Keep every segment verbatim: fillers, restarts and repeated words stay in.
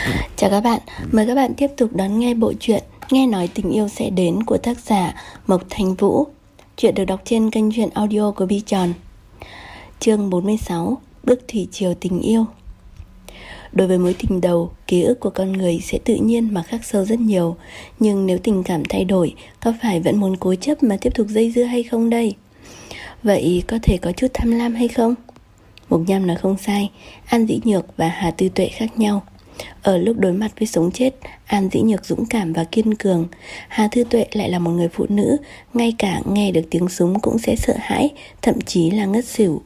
Chào các bạn, mời các bạn tiếp tục đón nghe bộ truyện Nghe nói tình yêu sẽ đến của tác giả Mộc Thành Vũ. Chuyện được đọc trên kênh truyện audio của Bi Tròn. Chương bốn mươi sáu, Bước thủy triều tình yêu. Đối với mối tình đầu, ký ức của con người sẽ tự nhiên mà khắc sâu rất nhiều. Nhưng nếu tình cảm thay đổi, có phải vẫn muốn cố chấp mà tiếp tục dây dưa hay không đây? Vậy có thể có chút tham lam hay không? Mục Nham nói không sai, An Dĩ Nhược và Hà Tư Tuệ khác nhau. Ở lúc đối mặt với sống chết, An Dĩ Nhược dũng cảm và kiên cường. Hà Tư Tuệ lại là một người phụ nữ, ngay cả nghe được tiếng súng cũng sẽ sợ hãi, thậm chí là ngất xỉu.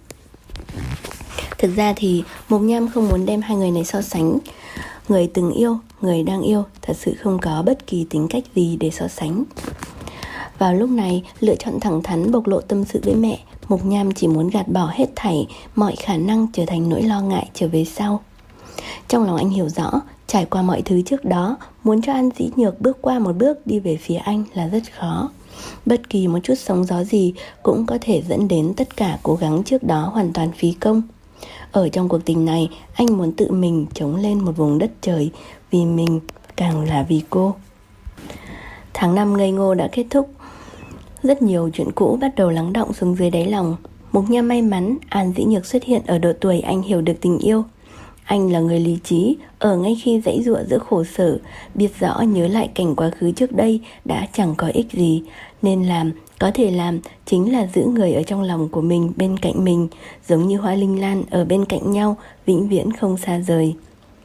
Thực ra thì Mục Nham không muốn đem hai người này so sánh. Người từng yêu, người đang yêu thật sự không có bất kỳ tính cách gì để so sánh. Vào lúc này, lựa chọn thẳng thắn bộc lộ tâm sự với mẹ, Mục Nham chỉ muốn gạt bỏ hết thảy, mọi khả năng trở thành nỗi lo ngại trở về sau. Trong lòng anh hiểu rõ, trải qua mọi thứ trước đó, muốn cho An Dĩ Nhược bước qua một bước đi về phía anh là rất khó. Bất kỳ một chút sóng gió gì cũng có thể dẫn đến tất cả cố gắng trước đó hoàn toàn phí công. Ở trong cuộc tình này, anh muốn tự mình chống lên một vùng đất trời, vì mình, càng là vì cô. Tháng năm ngây ngô đã kết thúc. Rất nhiều chuyện cũ bắt đầu lắng đọng xuống dưới đáy lòng. Mục Nham may mắn An Dĩ Nhược xuất hiện ở độ tuổi anh hiểu được tình yêu. Anh là người lý trí, ở ngay khi giãy giụa giữa khổ sở, biết rõ nhớ lại cảnh quá khứ trước đây đã chẳng có ích gì, nên làm, có thể làm chính là giữ người ở trong lòng của mình bên cạnh mình, giống như hoa linh lan ở bên cạnh nhau, vĩnh viễn không xa rời.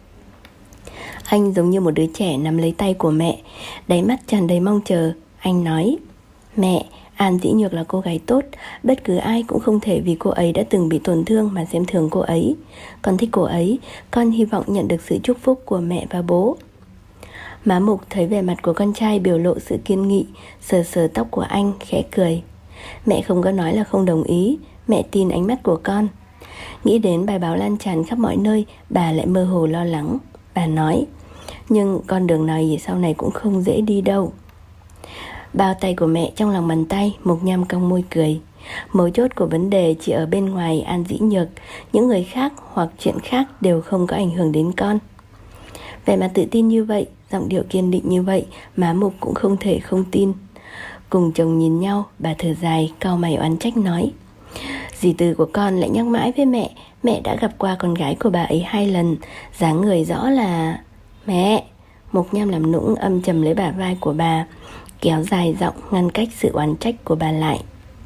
Anh giống như một đứa trẻ nắm lấy tay của mẹ, đáy mắt tràn đầy mong chờ. Anh nói: "Mẹ, An Dĩ Nhược là cô gái tốt, bất cứ ai cũng không thể vì cô ấy đã từng bị tổn thương mà xem thường cô ấy. Con thích cô ấy, con hy vọng nhận được sự chúc phúc của mẹ và bố." Má Mục thấy vẻ mặt của con trai biểu lộ sự kiên nghị, sờ sờ tóc của anh, khẽ cười. Mẹ không có nói là không đồng ý, mẹ tin ánh mắt của con. Nghĩ đến bài báo lan tràn khắp mọi nơi, bà lại mơ hồ lo lắng. Bà nói: "Nhưng con đường này sau này cũng không dễ đi đâu." Bao tay của mẹ trong lòng bàn tay, Mục Nham cong môi cười. Mấu chốt của vấn đề chỉ ở bên ngoài An Dĩ Nhược, những người khác hoặc chuyện khác đều không có ảnh hưởng đến con. Vẻ mặt tự tin như vậy, giọng điệu kiên định như vậy, má Mục cũng không thể không tin. Cùng chồng nhìn nhau, bà thở dài, cau mày oán trách nói: "Dì Từ của con lại nhắc mãi với mẹ, mẹ đã gặp qua con gái của bà ấy hai lần, dáng người rõ là..." "Mẹ!" Mục Nham làm nũng âm trầm lấy bả vai của bà, kéo dài giọng ngăn cách sự oán trách của bà lại.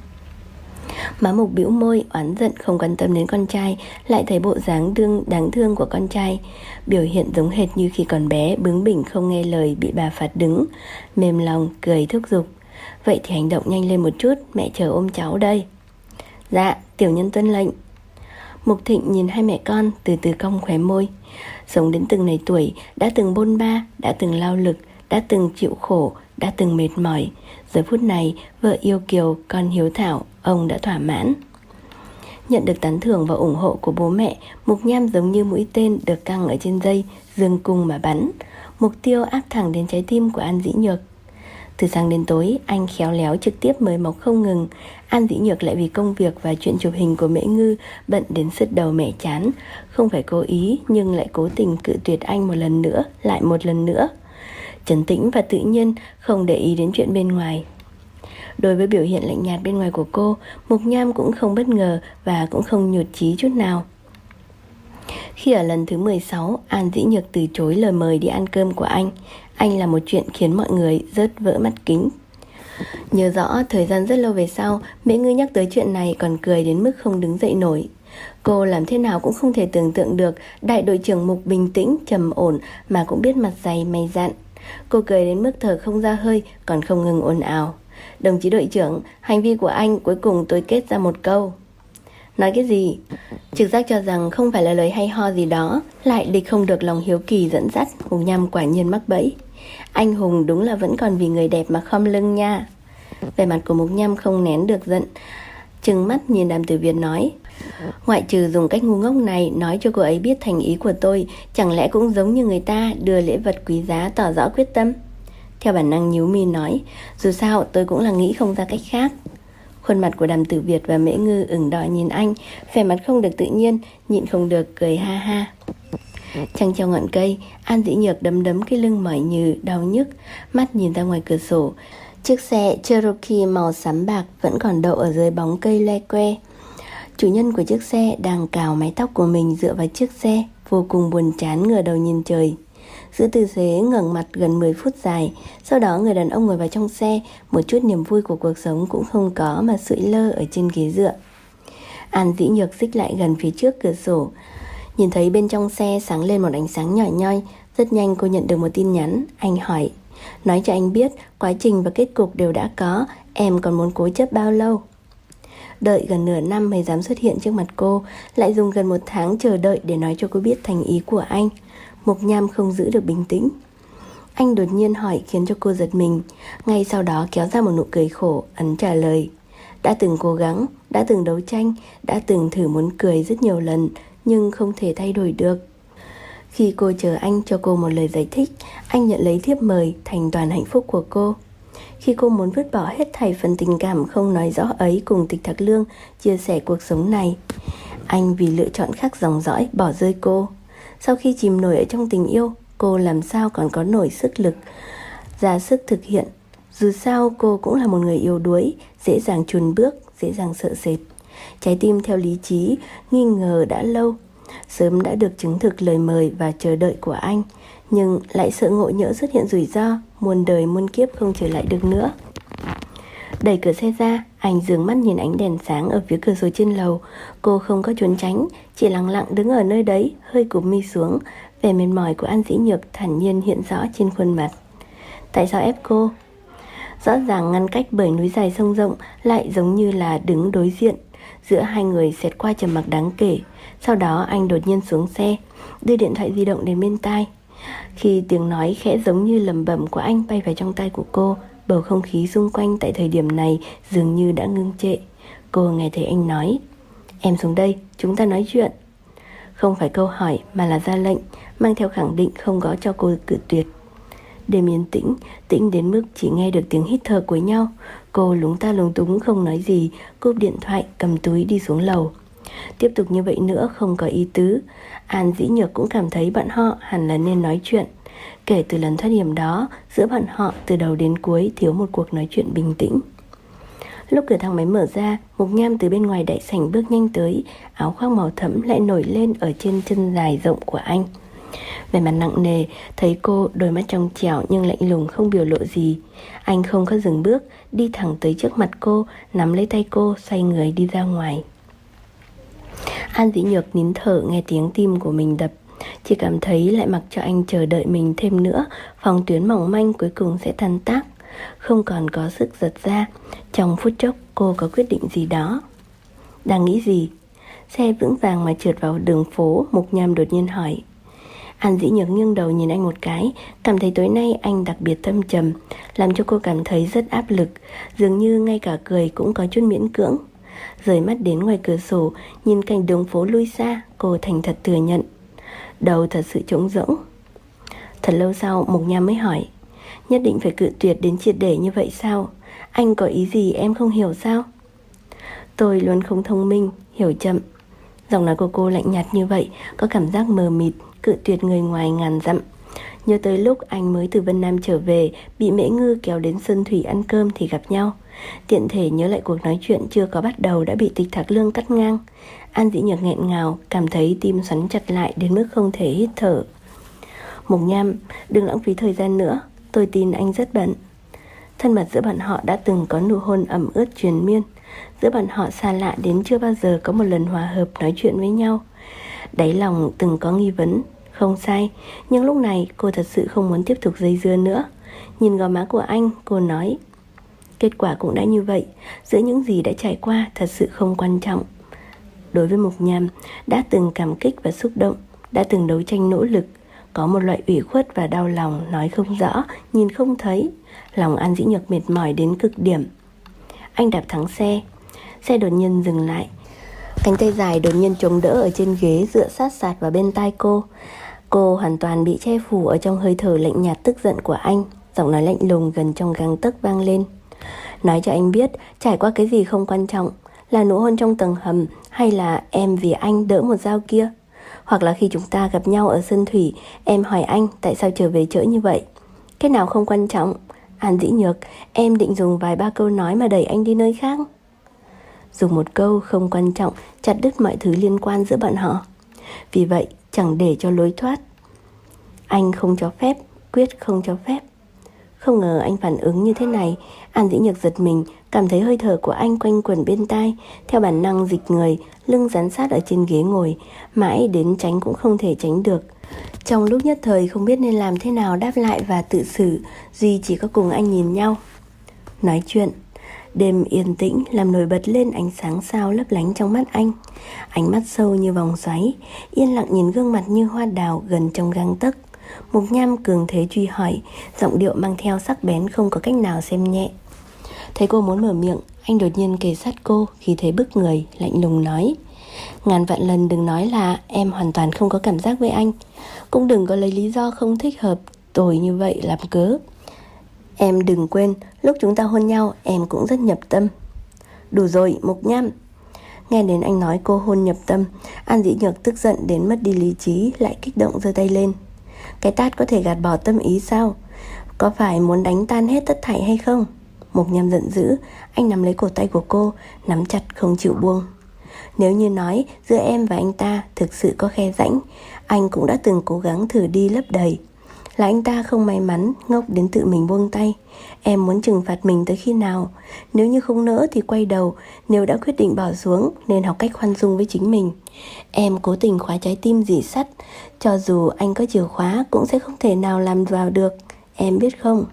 Má Mục bĩu môi, oán giận không quan tâm đến con trai, lại thấy bộ dáng đương đáng thương của con trai, biểu hiện giống hệt như khi còn bé bướng bỉnh không nghe lời bị bà phạt đứng, mềm lòng cười thúc giục: "Vậy thì hành động nhanh lên một chút, mẹ chờ ôm cháu đây." "Dạ, tiểu nhân tuân lệnh." Mục Thịnh nhìn hai mẹ con, từ từ cong khóe môi. Sống đến từng này tuổi, đã từng bôn ba, đã từng lao lực, đã từng chịu khổ, đã từng mệt mỏi. Giờ phút này, vợ yêu kiều, con hiếu thảo, ông đã thỏa mãn. Nhận được tán thưởng và ủng hộ của bố mẹ, Mục Nham giống như mũi tên được căng ở trên dây, dương cung mà bắn. Mục tiêu áp thẳng đến trái tim của An Dĩ Nhược. Từ sáng đến tối, anh khéo léo trực tiếp mời mọc không ngừng. An Dĩ Nhược lại vì công việc và chuyện chụp hình của Mễ Ngư bận đến sứt đầu mẻ chán. Không phải cố ý, nhưng lại cố tình cự tuyệt anh một lần nữa, lại một lần nữa. Trấn tĩnh và tự nhiên, không để ý đến chuyện bên ngoài. Đối với biểu hiện lạnh nhạt bên ngoài của cô, Mục Nham cũng không bất ngờ và cũng không nhụt chí chút nào. Khi ở lần thứ mười sáu, An Dĩ Nhược từ chối lời mời đi ăn cơm của anh. Anh là một chuyện khiến mọi người rớt vỡ mắt kính. Nhớ rõ thời gian rất lâu về sau, Mễ Ngư nhắc tới chuyện này còn cười đến mức không đứng dậy nổi. Cô làm thế nào cũng không thể tưởng tượng được đại đội trưởng Mục bình tĩnh, trầm ổn mà cũng biết mặt dày mày dạn. Cô cười đến mức thở không ra hơi, còn không ngừng ồn ào: "Đồng chí đội trưởng, hành vi của anh cuối cùng tôi kết ra một câu." "Nói cái gì?" Trực giác cho rằng không phải là lời hay ho gì đó, lại địch không được lòng hiếu kỳ dẫn dắt. Mục Nham quả nhiên mắc bẫy. Anh hùng đúng là vẫn còn vì người đẹp mà khom lưng nha. Vẻ mặt của Mục Nham không nén được giận, trừng mắt nhìn Đàm Tử Việt nói: "Ngoại trừ dùng cách ngu ngốc này nói cho cô ấy biết thành ý của tôi, chẳng lẽ cũng giống như người ta đưa lễ vật quý giá tỏ rõ quyết tâm?" Theo bản năng nhíu mi nói: "Dù sao tôi cũng là nghĩ không ra cách khác." Khuôn mặt của Đàm Tử Việt và Mễ Ngư ửng đỏ nhìn anh, vẻ mặt không được tự nhiên, nhịn không được cười ha ha. Trăng treo ngọn cây, An Dĩ Nhược đấm đấm cái lưng mỏi nhừ, đau nhức, mắt nhìn ra ngoài cửa sổ. Chiếc xe Cherokee màu xám bạc vẫn còn đậu ở dưới bóng cây loe que. Chủ nhân của chiếc xe đang cào mái tóc của mình dựa vào chiếc xe, vô cùng buồn chán ngửa đầu nhìn trời. Giữ tư thế ngẩng mặt gần mười phút dài. Sau đó người đàn ông ngồi vào trong xe, một chút niềm vui của cuộc sống cũng không có mà sụi lơ ở trên ghế dựa. An Dĩ Nhược xích lại gần phía trước cửa sổ, nhìn thấy bên trong xe sáng lên một ánh sáng nhỏ nhoi. Rất nhanh cô nhận được một tin nhắn. Anh hỏi: nói cho anh biết quá trình và kết cục đều đã có, em còn muốn cố chấp bao lâu? Đợi gần nửa năm mới dám xuất hiện trước mặt cô, lại dùng gần một tháng chờ đợi để nói cho cô biết thành ý của anh. Mộc Nham không giữ được bình tĩnh. Anh đột nhiên hỏi khiến cho cô giật mình. Ngay sau đó kéo ra một nụ cười khổ, ấn trả lời: đã từng cố gắng, đã từng đấu tranh, đã từng thử muốn cười rất nhiều lần, nhưng không thể thay đổi được. Khi cô chờ anh cho cô một lời giải thích, anh nhận lấy thiếp mời thành toàn hạnh phúc của cô. Khi cô muốn vứt bỏ hết thảy phần tình cảm không nói rõ ấy cùng Tịch Thạc Lương chia sẻ cuộc sống này, anh vì lựa chọn khác dòng dõi bỏ rơi cô. Sau khi chìm nổi ở trong tình yêu, cô làm sao còn có nổi sức lực ra sức thực hiện. Dù sao cô cũng là một người yếu đuối, dễ dàng chùn bước, dễ dàng sợ sệt. Trái tim theo lý trí nghi ngờ đã lâu, sớm đã được chứng thực lời mời và chờ đợi của anh, nhưng lại sợ ngộ nhỡ xuất hiện rủi ro, muôn đời muôn kiếp không trở lại được nữa. Đẩy cửa xe ra, anh dường mắt nhìn ánh đèn sáng ở phía cửa sổ trên lầu. Cô không có trốn tránh, chỉ lặng lặng đứng ở nơi đấy, hơi cụp mi xuống. Vẻ mệt mỏi của An Dĩ Nhược thản nhiên hiện rõ trên khuôn mặt. Tại sao ép cô? Rõ ràng ngăn cách bởi núi dài sông rộng, lại giống như là đứng đối diện. Giữa hai người xẹt qua trầm mặc đáng kể. Sau đó anh đột nhiên xuống xe, đưa điện thoại di động đến bên tai. Khi tiếng nói khẽ giống như lẩm bẩm của anh bay vào trong tai của cô, bầu không khí xung quanh tại thời điểm này dường như đã ngưng trệ. Cô nghe thấy anh nói: em xuống đây, chúng ta nói chuyện. Không phải câu hỏi mà là ra lệnh, mang theo khẳng định không có cho cô cự tuyệt. Đêm yên tĩnh, tĩnh đến mức chỉ nghe được tiếng hít thở của nhau. Cô lúng ta lúng túng không nói gì, cúp điện thoại, cầm túi đi xuống lầu. Tiếp tục như vậy nữa không có ý tứ. An Dĩ Nhược cũng cảm thấy bọn họ hẳn là nên nói chuyện. Kể từ lần thoát hiểm đó, giữa bọn họ từ đầu đến cuối thiếu một cuộc nói chuyện bình tĩnh. Lúc cửa thang máy mở ra, Mộc Nham từ bên ngoài đại sảnh bước nhanh tới. Áo khoác màu thẫm lại nổi lên ở trên chân dài rộng của anh. Vẻ mặt nặng nề, thấy cô, đôi mắt trong trẻo nhưng lạnh lùng không biểu lộ gì. Anh không có dừng bước, đi thẳng tới trước mặt cô, nắm lấy tay cô, xoay người đi ra ngoài. An Dĩ Nhược nín thở nghe tiếng tim của mình đập, chỉ cảm thấy lại mặc cho anh chờ đợi mình thêm nữa, phòng tuyến mỏng manh cuối cùng sẽ tan tác, không còn có sức giật ra. Trong phút chốc cô có quyết định gì đó. Đang nghĩ gì? Xe vững vàng mà trượt vào đường phố, Mộc Nham đột nhiên hỏi. An Dĩ Nhược nghiêng đầu nhìn anh một cái, cảm thấy tối nay anh đặc biệt thâm trầm, làm cho cô cảm thấy rất áp lực, dường như ngay cả cười cũng có chút miễn cưỡng. Rời mắt đến ngoài cửa sổ, nhìn cảnh đường phố lui xa, cô thành thật thừa nhận. Đầu thật sự trống rỗng. Thật lâu sau, Mộc Nham mới hỏi. Nhất định phải cự tuyệt đến triệt để như vậy sao? Anh có ý gì em không hiểu sao? Tôi luôn không thông minh, hiểu chậm. Giọng nói của cô lạnh nhạt như vậy, có cảm giác mờ mịt, cự tuyệt người ngoài ngàn dặm. Nhớ tới lúc anh mới từ Vân Nam trở về, bị Mễ Ngư kéo đến Sơn Thủy ăn cơm thì gặp nhau. Tiện thể nhớ lại cuộc nói chuyện chưa có bắt đầu đã bị Tịch Thạc Lương cắt ngang. An Dĩ Nhược nghẹn ngào, cảm thấy tim xoắn chặt lại đến mức không thể hít thở. Mộc Nham, đừng lãng phí thời gian nữa, tôi tin anh rất bận. Thân mật giữa bọn họ đã từng có nụ hôn ẩm ướt triền miên. Giữa bọn họ xa lạ đến chưa bao giờ có một lần hòa hợp nói chuyện với nhau. Đáy lòng từng có nghi vấn, không sai, nhưng lúc này cô thật sự không muốn tiếp tục dây dưa nữa. Nhìn gò má của anh, cô nói. Kết quả cũng đã như vậy, giữa những gì đã trải qua thật sự không quan trọng. Đối với Mộc Nham, đã từng cảm kích và xúc động, đã từng đấu tranh nỗ lực, có một loại ủy khuất và đau lòng nói không rõ, nhìn không thấy. Lòng An Dĩ Nhược mệt mỏi đến cực điểm. Anh đạp thắng xe. Xe đột nhiên dừng lại. Cánh tay dài đột nhiên chống đỡ ở trên ghế, dựa sát sạt vào bên tai cô. Cô hoàn toàn bị che phủ ở trong hơi thở lạnh nhạt tức giận của anh. Giọng nói lạnh lùng gần trong gang tấc vang lên. Nói cho anh biết, trải qua cái gì không quan trọng, là nụ hôn trong tầng hầm hay là em vì anh đỡ một dao kia. Hoặc là khi chúng ta gặp nhau ở sân thủy, em hỏi anh tại sao trở về trễ như vậy. Cái nào không quan trọng. An Dĩ Nhược, em định dùng vài ba câu nói mà đẩy anh đi nơi khác. Dùng một câu không quan trọng chặt đứt mọi thứ liên quan giữa bọn họ. Vì vậy chẳng để cho lối thoát. Anh không cho phép, quyết không cho phép. Không ngờ anh phản ứng như thế này. An Dĩ Nhược giật mình, cảm thấy hơi thở của anh quanh quẩn bên tai. Theo bản năng dịch người, lưng dán sát ở trên ghế ngồi, mãi đến tránh cũng không thể tránh được. Trong lúc nhất thời không biết nên làm thế nào đáp lại và tự xử, duy chỉ có cùng anh nhìn nhau. Nói chuyện. Đêm yên tĩnh làm nổi bật lên ánh sáng sao lấp lánh trong mắt anh. Ánh mắt sâu như vòng xoáy, yên lặng nhìn gương mặt như hoa đào gần trong gang tấc. Mục Nham cường thế truy hỏi, giọng điệu mang theo sắc bén không có cách nào xem nhẹ. Thấy cô muốn mở miệng, anh đột nhiên kề sát cô, khi thấy bức người, lạnh lùng nói: ngàn vạn lần đừng nói là em hoàn toàn không có cảm giác với anh. Cũng đừng có lấy lý do không thích hợp tồi như vậy làm cớ. Em đừng quên, lúc chúng ta hôn nhau em cũng rất nhập tâm. Đủ rồi, Mục Nham. Nghe đến anh nói cô hôn nhập tâm, An Dĩ Nhược tức giận đến mất đi lý trí, lại kích động giơ tay lên. Cái tát có thể gạt bỏ tâm ý sao? Có phải muốn đánh tan hết tất thảy hay không? Mục Nham giận dữ, anh nắm lấy cổ tay của cô, nắm chặt không chịu buông. Nếu như nói giữa em và anh ta thực sự có khe rãnh, anh cũng đã từng cố gắng thử đi lấp đầy. Là anh ta không may mắn, ngốc đến tự mình buông tay. Em muốn trừng phạt mình tới khi nào? Nếu như không nỡ thì quay đầu. Nếu đã quyết định bỏ xuống, nên học cách khoan dung với chính mình. Em cố tình khóa trái tim dỉ sắt. Cho dù anh có chìa khóa cũng sẽ không thể nào làm vào được. Em biết không?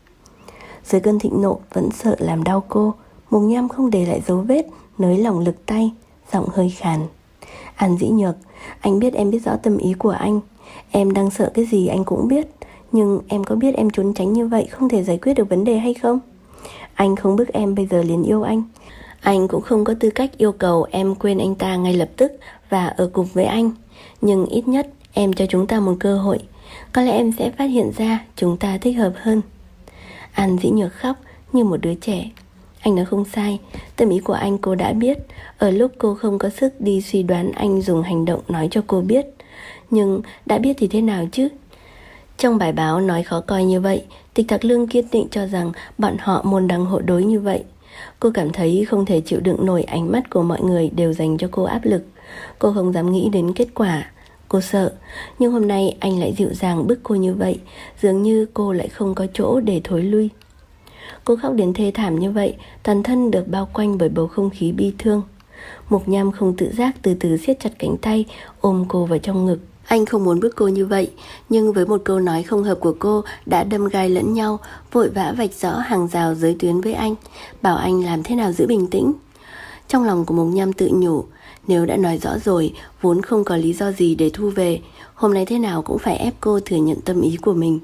Dưới cơn thịnh nộ vẫn sợ làm đau cô, Mục Nham không để lại dấu vết, nới lỏng lực tay, giọng hơi khàn. An Dĩ Nhược, anh biết em biết rõ tâm ý của anh. Em đang sợ cái gì anh cũng biết. Nhưng em có biết em trốn tránh như vậy không thể giải quyết được vấn đề hay không? Anh không bức em bây giờ liền yêu anh. Anh cũng không có tư cách yêu cầu em quên anh ta ngay lập tức và ở cùng với anh. Nhưng ít nhất em cho chúng ta một cơ hội. Có lẽ em sẽ phát hiện ra chúng ta thích hợp hơn. An Dĩ Nhược khóc như một đứa trẻ. Anh nói không sai, tâm ý của anh cô đã biết. Ở lúc cô không có sức đi suy đoán, anh dùng hành động nói cho cô biết. Nhưng đã biết thì thế nào chứ? Trong bài báo nói khó coi như vậy, Tịch Thạc Lương kiên định cho rằng bọn họ môn đăng hộ đối như vậy. Cô cảm thấy không thể chịu đựng nổi ánh mắt của mọi người đều dành cho cô áp lực. Cô không dám nghĩ đến kết quả. Cô sợ, nhưng hôm nay anh lại dịu dàng bức cô như vậy, dường như cô lại không có chỗ để thối lui. Cô khóc đến thê thảm như vậy, toàn thân được bao quanh bởi bầu không khí bi thương. Mục Nham không tự giác từ từ siết chặt cánh tay, ôm cô vào trong ngực. Anh không muốn bức cô như vậy, nhưng với một câu nói không hợp của cô đã đâm gai lẫn nhau, vội vã vạch rõ hàng rào giới tuyến với anh, bảo anh làm thế nào giữ bình tĩnh. Trong lòng của Mục Nham tự nhủ, nếu đã nói rõ rồi, vốn không có lý do gì để thu về, hôm nay thế nào cũng phải ép cô thừa nhận tâm ý của mình.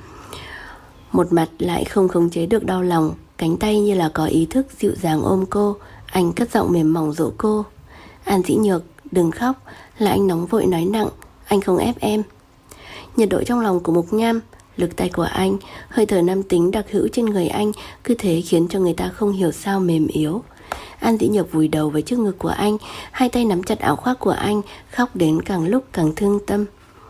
Một mặt lại không khống chế được đau lòng, cánh tay như là có ý thức dịu dàng ôm cô. Anh cất giọng mềm mỏng dỗ cô. An Dĩ Nhược, đừng khóc. Là anh nóng vội nói nặng, anh không ép em. Nhiệt độ trong lòng của Mục Nham, lực tay của anh, hơi thở nam tính đặc hữu trên người anh, cứ thế khiến cho người ta không hiểu sao mềm yếu. An Dĩ Nhược vùi đầu vào trước ngực của anh, hai tay nắm chặt áo khoác của anh, khóc đến càng lúc càng thương tâm.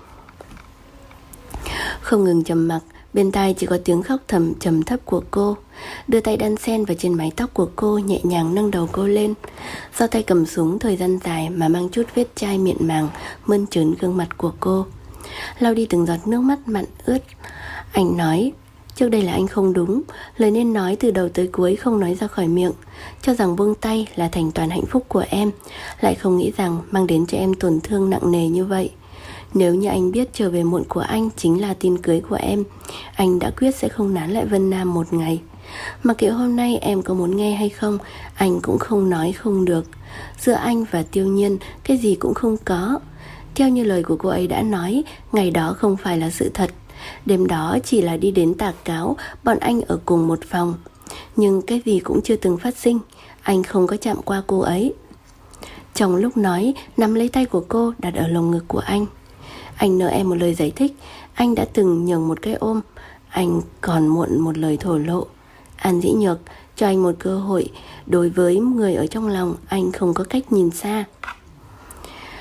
Không ngừng trầm mặc, bên tai chỉ có tiếng khóc thầm trầm thấp của cô. Đưa tay đan sen vào trên mái tóc của cô, nhẹ nhàng nâng đầu cô lên. Do tay cầm súng thời gian dài mà mang chút vết chai miệng màng mơn trớn gương mặt của cô, lau đi từng giọt nước mắt mặn ướt. Anh nói, trước đây là anh không đúng, lời nên nói từ đầu tới cuối không nói ra khỏi miệng. Cho rằng buông tay là thành toàn hạnh phúc của em, lại không nghĩ rằng mang đến cho em tổn thương nặng nề như vậy. Nếu như anh biết trở về muộn của anh chính là tin cưới của em, anh đã quyết sẽ không nán lại Vân Nam một ngày. Mặc kệ hôm nay em có muốn nghe hay không, anh cũng không nói không được. Giữa anh và Tiêu Nhiên, cái gì cũng không có. Theo như lời của cô ấy đã nói, ngày đó không phải là sự thật. Đêm đó chỉ là đi đến tạc cáo, bọn anh ở cùng một phòng. Nhưng cái gì cũng chưa từng phát sinh. Anh không có chạm qua cô ấy. Trong lúc nói, nắm lấy tay của cô đặt ở lồng ngực của anh. Anh nợ em một lời giải thích. Anh đã từng nhường một cái ôm. Anh còn muộn một lời thổ lộ. An Dĩ Nhược, cho anh một cơ hội. Đối với người ở trong lòng, anh không có cách nhìn xa.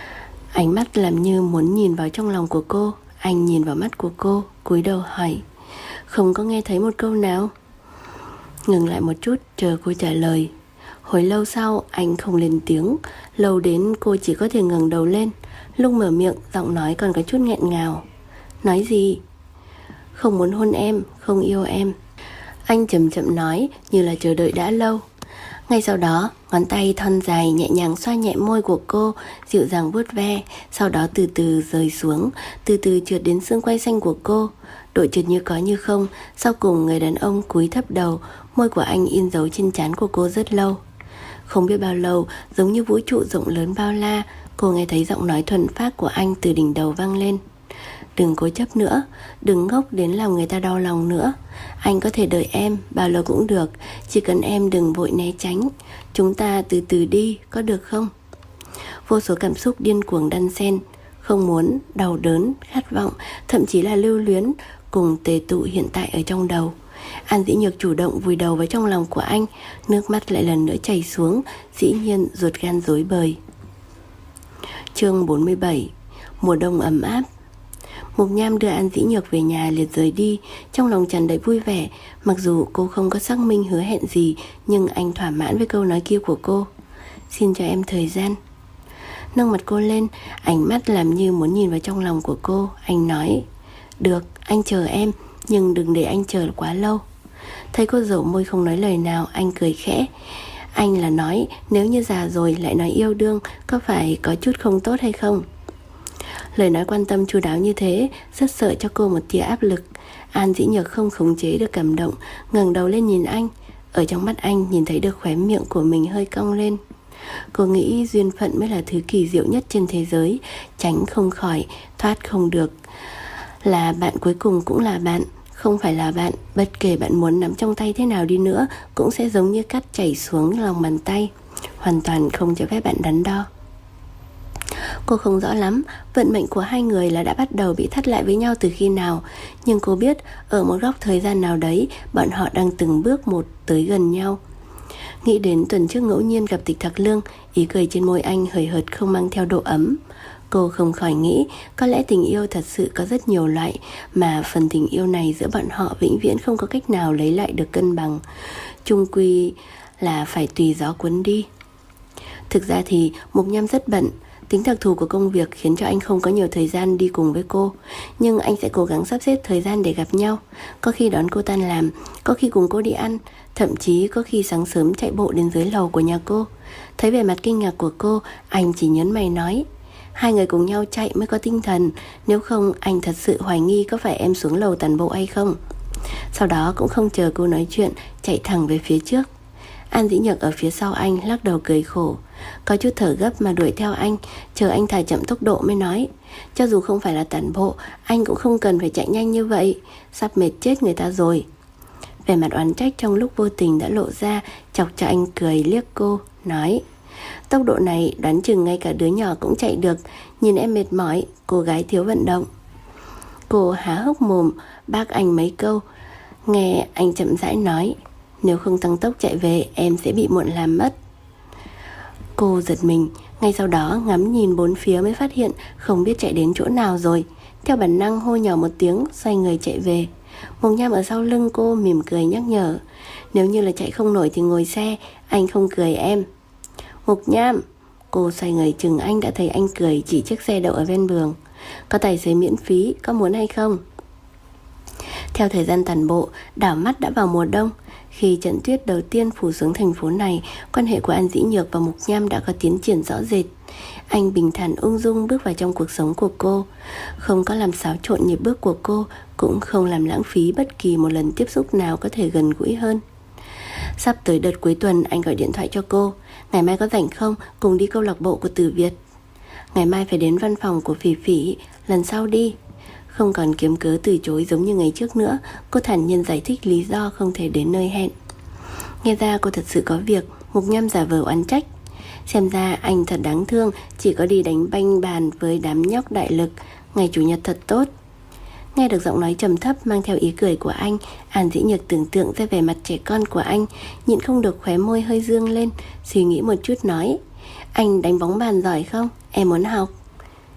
Ánh mắt làm như muốn nhìn vào trong lòng của cô. Anh nhìn vào mắt của cô, cúi đầu hỏi: Không có nghe thấy một câu nào? Ngừng lại một chút, chờ cô trả lời. Hồi lâu sau, anh không lên tiếng. Lâu đến cô chỉ có thể ngẩng đầu lên. Lúc mở miệng, giọng nói còn có chút nghẹn ngào. Nói gì? Không muốn hôn em, không yêu em. Anh chậm chậm nói, như là chờ đợi đã lâu. Ngay sau đó, ngón tay thon dài nhẹ nhàng xoa nhẹ môi của cô, dịu dàng vuốt ve. Sau đó từ từ rơi xuống, từ từ trượt đến xương quai xanh của cô. Độ trượt như có như không. Sau cùng người đàn ông cúi thấp đầu. Môi của anh in dấu trên trán của cô rất lâu. Không biết bao lâu, giống như vũ trụ rộng lớn bao la, cô nghe thấy giọng nói thuần phác của anh từ đỉnh đầu vang lên. Đừng cố chấp nữa, đừng ngốc đến làm người ta đau lòng nữa. Anh có thể đợi em bao lâu cũng được, chỉ cần em đừng vội né tránh. Chúng ta từ từ đi, có được không? Vô số cảm xúc điên cuồng đan xen, không muốn, đau đớn, khát vọng, thậm chí là lưu luyến, cùng tề tụ hiện tại ở trong đầu. An Dĩ Nhược chủ động vùi đầu vào trong lòng của anh, nước mắt lại lần nữa chảy xuống, dĩ nhiên ruột gan rối bời. Chương bốn mươi bảy. Mùa đông ấm áp. Mục Nham đưa An Dĩ Nhược về nhà liệt rời đi, trong lòng tràn đầy vui vẻ. Mặc dù cô không có xác minh hứa hẹn gì, nhưng anh thỏa mãn với câu nói kia của cô. Xin cho em thời gian. Nâng mặt cô lên, ánh mắt làm như muốn nhìn vào trong lòng của cô. Anh nói: Được, anh chờ em, nhưng đừng để anh chờ quá lâu. Thấy cô dẩu môi không nói lời nào, anh cười khẽ. Anh là nói nếu như già rồi lại nói yêu đương, có phải có chút không tốt hay không? Lời nói quan tâm chu đáo như thế rất sợ cho cô một tia áp lực. An Dĩ Nhược không khống chế được cảm động, ngẩng đầu lên nhìn anh. Ở trong mắt anh nhìn thấy được khóe miệng của mình hơi cong lên. Cô nghĩ duyên phận mới là thứ kỳ diệu nhất trên thế giới, tránh không khỏi, thoát không được. Là bạn cuối cùng cũng là bạn, không phải là bạn, bất kể bạn muốn nắm trong tay thế nào đi nữa, cũng sẽ giống như cát chảy xuống lòng bàn tay, hoàn toàn không cho phép bạn đắn đo. Cô không rõ lắm vận mệnh của hai người là đã bắt đầu bị thắt lại với nhau từ khi nào, nhưng cô biết ở một góc thời gian nào đấy, bọn họ đang từng bước một tới gần nhau. Nghĩ đến tuần trước ngẫu nhiên gặp Tịch Thạc Lương, ý cười trên môi anh hời hợt không mang theo độ ấm. Cô không khỏi nghĩ có lẽ tình yêu thật sự có rất nhiều loại, mà phần tình yêu này giữa bọn họ vĩnh viễn không có cách nào lấy lại được cân bằng, chung quy là phải tùy gió cuốn đi. Thực ra thì Mục Nham rất bận. Tính đặc thù của công việc khiến cho anh không có nhiều thời gian đi cùng với cô, nhưng anh sẽ cố gắng sắp xếp thời gian để gặp nhau. Có khi đón cô tan làm, có khi cùng cô đi ăn, thậm chí có khi sáng sớm chạy bộ đến dưới lầu của nhà cô. Thấy vẻ mặt kinh ngạc của cô, anh chỉ nhớn mày nói: Hai người cùng nhau chạy mới có tinh thần, nếu không anh thật sự hoài nghi có phải em xuống lầu tàn bộ hay không. Sau đó cũng không chờ cô nói chuyện, chạy thẳng về phía trước. An Dĩ Nhược ở phía sau anh lắc đầu cười khổ, có chút thở gấp mà đuổi theo anh, chờ anh thả chậm tốc độ mới nói: Cho dù không phải là tản bộ, anh cũng không cần phải chạy nhanh như vậy, sắp mệt chết người ta rồi. Vẻ mặt oán trách trong lúc vô tình đã lộ ra, chọc cho anh cười liếc cô, nói: Tốc độ này đoán chừng ngay cả đứa nhỏ cũng chạy được, nhìn em mệt mỏi, cô gái thiếu vận động. Cô há hốc mồm bác anh mấy câu, nghe anh chậm rãi nói: Nếu không tăng tốc chạy về, em sẽ bị muộn làm mất. Cô giật mình, ngay sau đó ngắm nhìn bốn phía mới phát hiện không biết chạy đến chỗ nào rồi. Theo bản năng hô nhỏ một tiếng, xoay người chạy về. Mục Nham ở sau lưng cô mỉm cười nhắc nhở: Nếu như là chạy không nổi thì ngồi xe, anh không cười em. Mục Nham. Cô xoay người chừng anh, đã thấy anh cười chỉ chiếc xe đậu ở ven đường: Có tài xế miễn phí, có muốn hay không? Theo thời gian tản bộ, đảo mắt đã vào mùa đông. Khi trận tuyết đầu tiên phủ xuống thành phố này, quan hệ của An Dĩ Nhược và Mục Nham đã có tiến triển rõ rệt. Anh bình thản ung dung bước vào trong cuộc sống của cô, không có làm xáo trộn nhịp bước của cô, cũng không làm lãng phí bất kỳ một lần tiếp xúc nào có thể gần gũi hơn. Sắp tới đợt cuối tuần, anh gọi điện thoại cho cô: Ngày mai có rảnh không, cùng đi câu lạc bộ của Tử Việt. Ngày mai phải đến văn phòng của Phỉ Phỉ, lần sau đi. Không còn kiếm cớ từ chối giống như ngày trước nữa, cô thản nhiên giải thích lý do không thể đến nơi hẹn. Nghe ra cô thật sự có việc, Mục Nham giả vờ oán trách: Xem ra anh thật đáng thương, chỉ có đi đánh banh bàn với đám nhóc đại lực. Ngày chủ nhật thật tốt. Nghe được giọng nói trầm thấp mang theo ý cười của anh, An Dĩ Nhược tưởng tượng ra vẻ mặt trẻ con của anh, nhịn không được khóe môi hơi dương lên, suy nghĩ một chút nói: Anh đánh bóng bàn giỏi không? Em muốn học.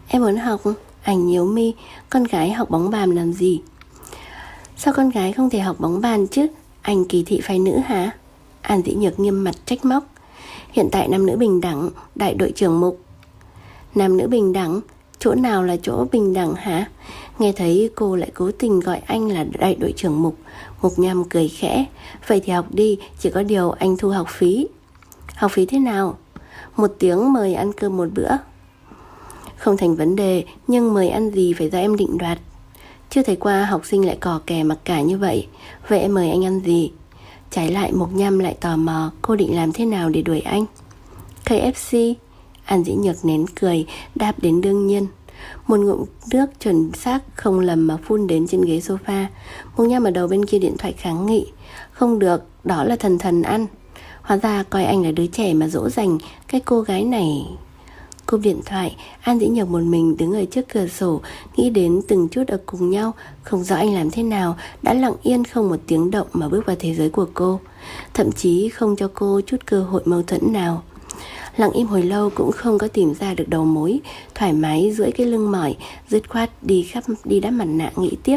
Em muốn học. Anh nhíu mi, con gái học bóng bàn làm gì? Sao con gái không thể học bóng bàn chứ? Anh kỳ thị phái nữ hả? An Dĩ Nhược nghiêm mặt trách móc. Hiện tại nam nữ bình đẳng, đại đội trưởng Mục. Nam nữ bình đẳng? Chỗ nào là chỗ bình đẳng hả? Nghe thấy cô lại cố tình gọi anh là đại đội trưởng Mục, Mục Nham cười khẽ. Vậy thì học đi, chỉ có điều anh thu học phí. Học phí thế nào? Một tiếng mời ăn cơm một bữa. Không thành vấn đề, nhưng mời ăn gì phải do em định đoạt. Chưa thấy qua học sinh lại cò kè mặc cả như vậy. Vậy em mời anh ăn gì? Trái lại Mục Nham lại tò mò cô định làm thế nào để đuổi anh. ca ép xê. An Dĩ Nhược nén cười, đáp đến đương nhiên. Một ngụm nước chuẩn xác không lầm mà phun đến trên ghế sofa. Mục Nham ở đầu bên kia điện thoại kháng nghị. Không được, đó là thần thần ăn. Hóa ra coi anh là đứa trẻ mà dỗ dành. Cái cô gái này. Cúp điện thoại, An Dĩ Nhược một mình đứng ở trước cửa sổ, nghĩ đến từng chút ở cùng nhau. Không rõ anh làm thế nào, đã lặng yên không một tiếng động mà bước vào thế giới của cô. Thậm chí không cho cô chút cơ hội mâu thuẫn nào. Lặng im hồi lâu cũng không có tìm ra được đầu mối. Thoải mái duỗi cái lưng mỏi, dứt khoát đi khắp đi đắp mặt nạ nghĩ tiếp.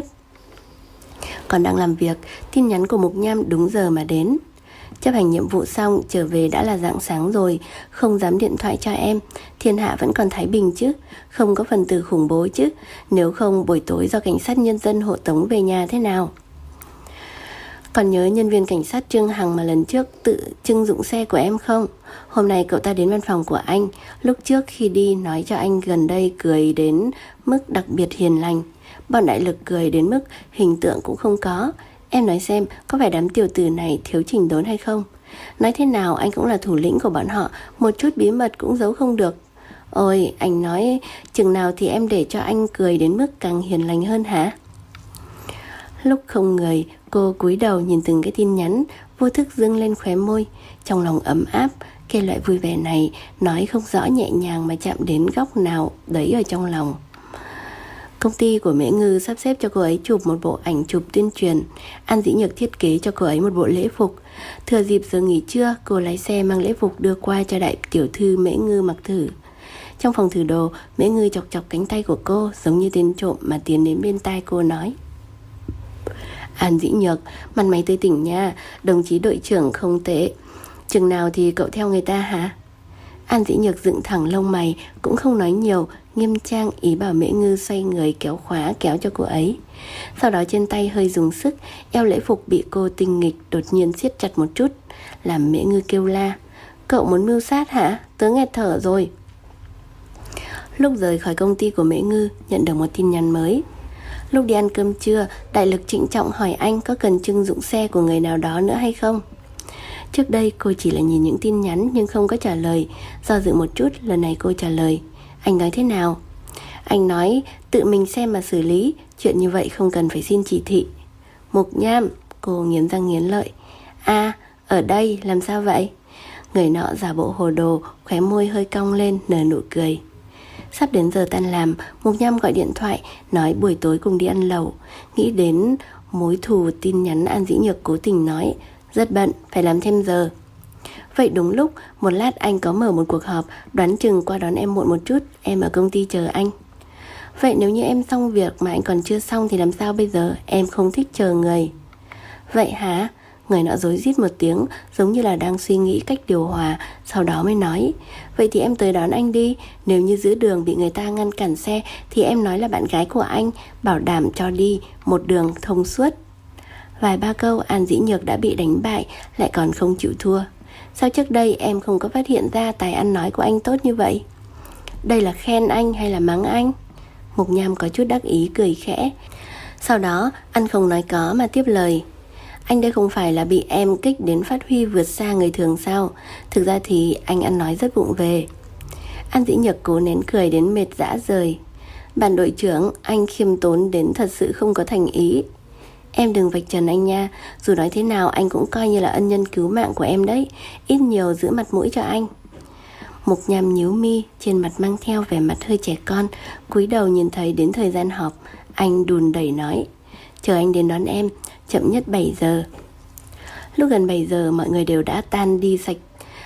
Còn đang làm việc, tin nhắn của Mục Nham đúng giờ mà đến. Chấp hành nhiệm vụ xong, trở về đã là rạng sáng rồi. Không dám điện thoại cho em. Thiên hạ vẫn còn thái bình chứ? Không có phần tử khủng bố chứ? Nếu không buổi tối do cảnh sát nhân dân hộ tống về nhà thế nào? Còn nhớ nhân viên cảnh sát Trương Hằng mà lần trước tự trưng dụng xe của em không? Hôm nay cậu ta đến văn phòng của anh. Lúc trước khi đi nói cho anh gần đây cười đến mức đặc biệt hiền lành. Bọn đại lực cười đến mức hình tượng cũng không có. Em nói xem có phải đám tiểu tử này thiếu chỉnh đốn hay không? Nói thế nào anh cũng là thủ lĩnh của bọn họ, một chút bí mật cũng giấu không được. Ôi, anh nói chừng nào thì em để cho anh cười đến mức càng hiền lành hơn hả? Lúc không người, cô cúi đầu nhìn từng cái tin nhắn, vô thức dâng lên khóe môi. Trong lòng ấm áp, cái loại vui vẻ này nói không rõ nhẹ nhàng mà chạm đến góc nào đấy ở trong lòng. Công ty của Mễ Ngư sắp xếp cho cô ấy chụp một bộ ảnh chụp tuyên truyền. An Dĩ Nhược thiết kế cho cô ấy một bộ lễ phục. Thừa dịp giờ nghỉ trưa, cô lái xe mang lễ phục đưa qua cho đại tiểu thư Mễ Ngư mặc thử. Trong phòng thử đồ, Mễ Ngư chọc chọc cánh tay của cô, giống như tên trộm mà tiến đến bên tai cô nói. An Dĩ Nhược, mặt mày tươi tỉnh nha, đồng chí đội trưởng không tệ. Chừng nào thì cậu theo người ta hả? An Dĩ Nhược dựng thẳng lông mày, cũng không nói nhiều, nghiêm trang ý bảo Mễ Ngư xoay người kéo khóa kéo cho cô ấy. Sau đó trên tay hơi dùng sức, eo lễ phục bị cô tinh nghịch đột nhiên siết chặt một chút, làm Mễ Ngư kêu la. Cậu muốn mưu sát hả? Tớ nghẹt thở rồi. Lúc rời khỏi công ty của Mễ Ngư, nhận được một tin nhắn mới. Lúc đi ăn cơm trưa, đại lực trịnh trọng hỏi anh có cần trưng dụng xe của người nào đó nữa hay không. Trước đây cô chỉ là nhìn những tin nhắn nhưng không có trả lời. Do dự một chút, lần này cô trả lời. Anh nói thế nào? Anh nói tự mình xem mà xử lý, chuyện như vậy không cần phải xin chỉ thị. Mục Nham, cô nghiến răng nghiến lợi. À, ở đây làm sao vậy? Người nọ giả bộ hồ đồ, khóe môi hơi cong lên nở nụ cười. Sắp đến giờ tan làm, Mục Nham gọi điện thoại nói buổi tối cùng đi ăn lẩu. Nghĩ đến mối thù tin nhắn An Dĩ Nhược cố tình nói. Rất bận, phải làm thêm giờ. Vậy đúng lúc, một lát anh có mở một cuộc họp, đoán chừng qua đón em muộn một chút, em ở công ty chờ anh. Vậy nếu như em xong việc mà anh còn chưa xong thì làm sao bây giờ? Em không thích chờ người. Vậy hả? Người nọ rối rít một tiếng, giống như là đang suy nghĩ cách điều hòa, sau đó mới nói. Vậy thì em tới đón anh đi. Nếu như giữa đường bị người ta ngăn cản xe thì em nói là bạn gái của anh, bảo đảm cho đi, một đường thông suốt. Vài ba câu An Dĩ Nhược đã bị đánh bại, lại còn không chịu thua. Sao trước đây em không có phát hiện ra tài ăn nói của anh tốt như vậy? Đây là khen anh hay là mắng anh? Mục Nham có chút đắc ý cười khẽ. Sau đó ăn không nói có mà tiếp lời. Anh đây không phải là bị em kích đến phát huy vượt xa người thường sao? Thực ra thì anh ăn nói rất vụng về. An Dĩ Nhược cố nén cười đến mệt rã rời. Bạn đội trưởng, anh khiêm tốn đến thật sự không có thành ý. Em đừng vạch trần anh nha. Dù nói thế nào anh cũng coi như là ân nhân cứu mạng của em đấy. Ít nhiều giữ mặt mũi cho anh. Mục Nham nhíu mi, trên mặt mang theo vẻ mặt hơi trẻ con. Cúi đầu nhìn thấy đến thời gian họp, anh đùn đẩy nói. Chờ anh đến đón em, chậm nhất bảy giờ. Lúc gần bảy giờ mọi người đều đã tan đi sạch.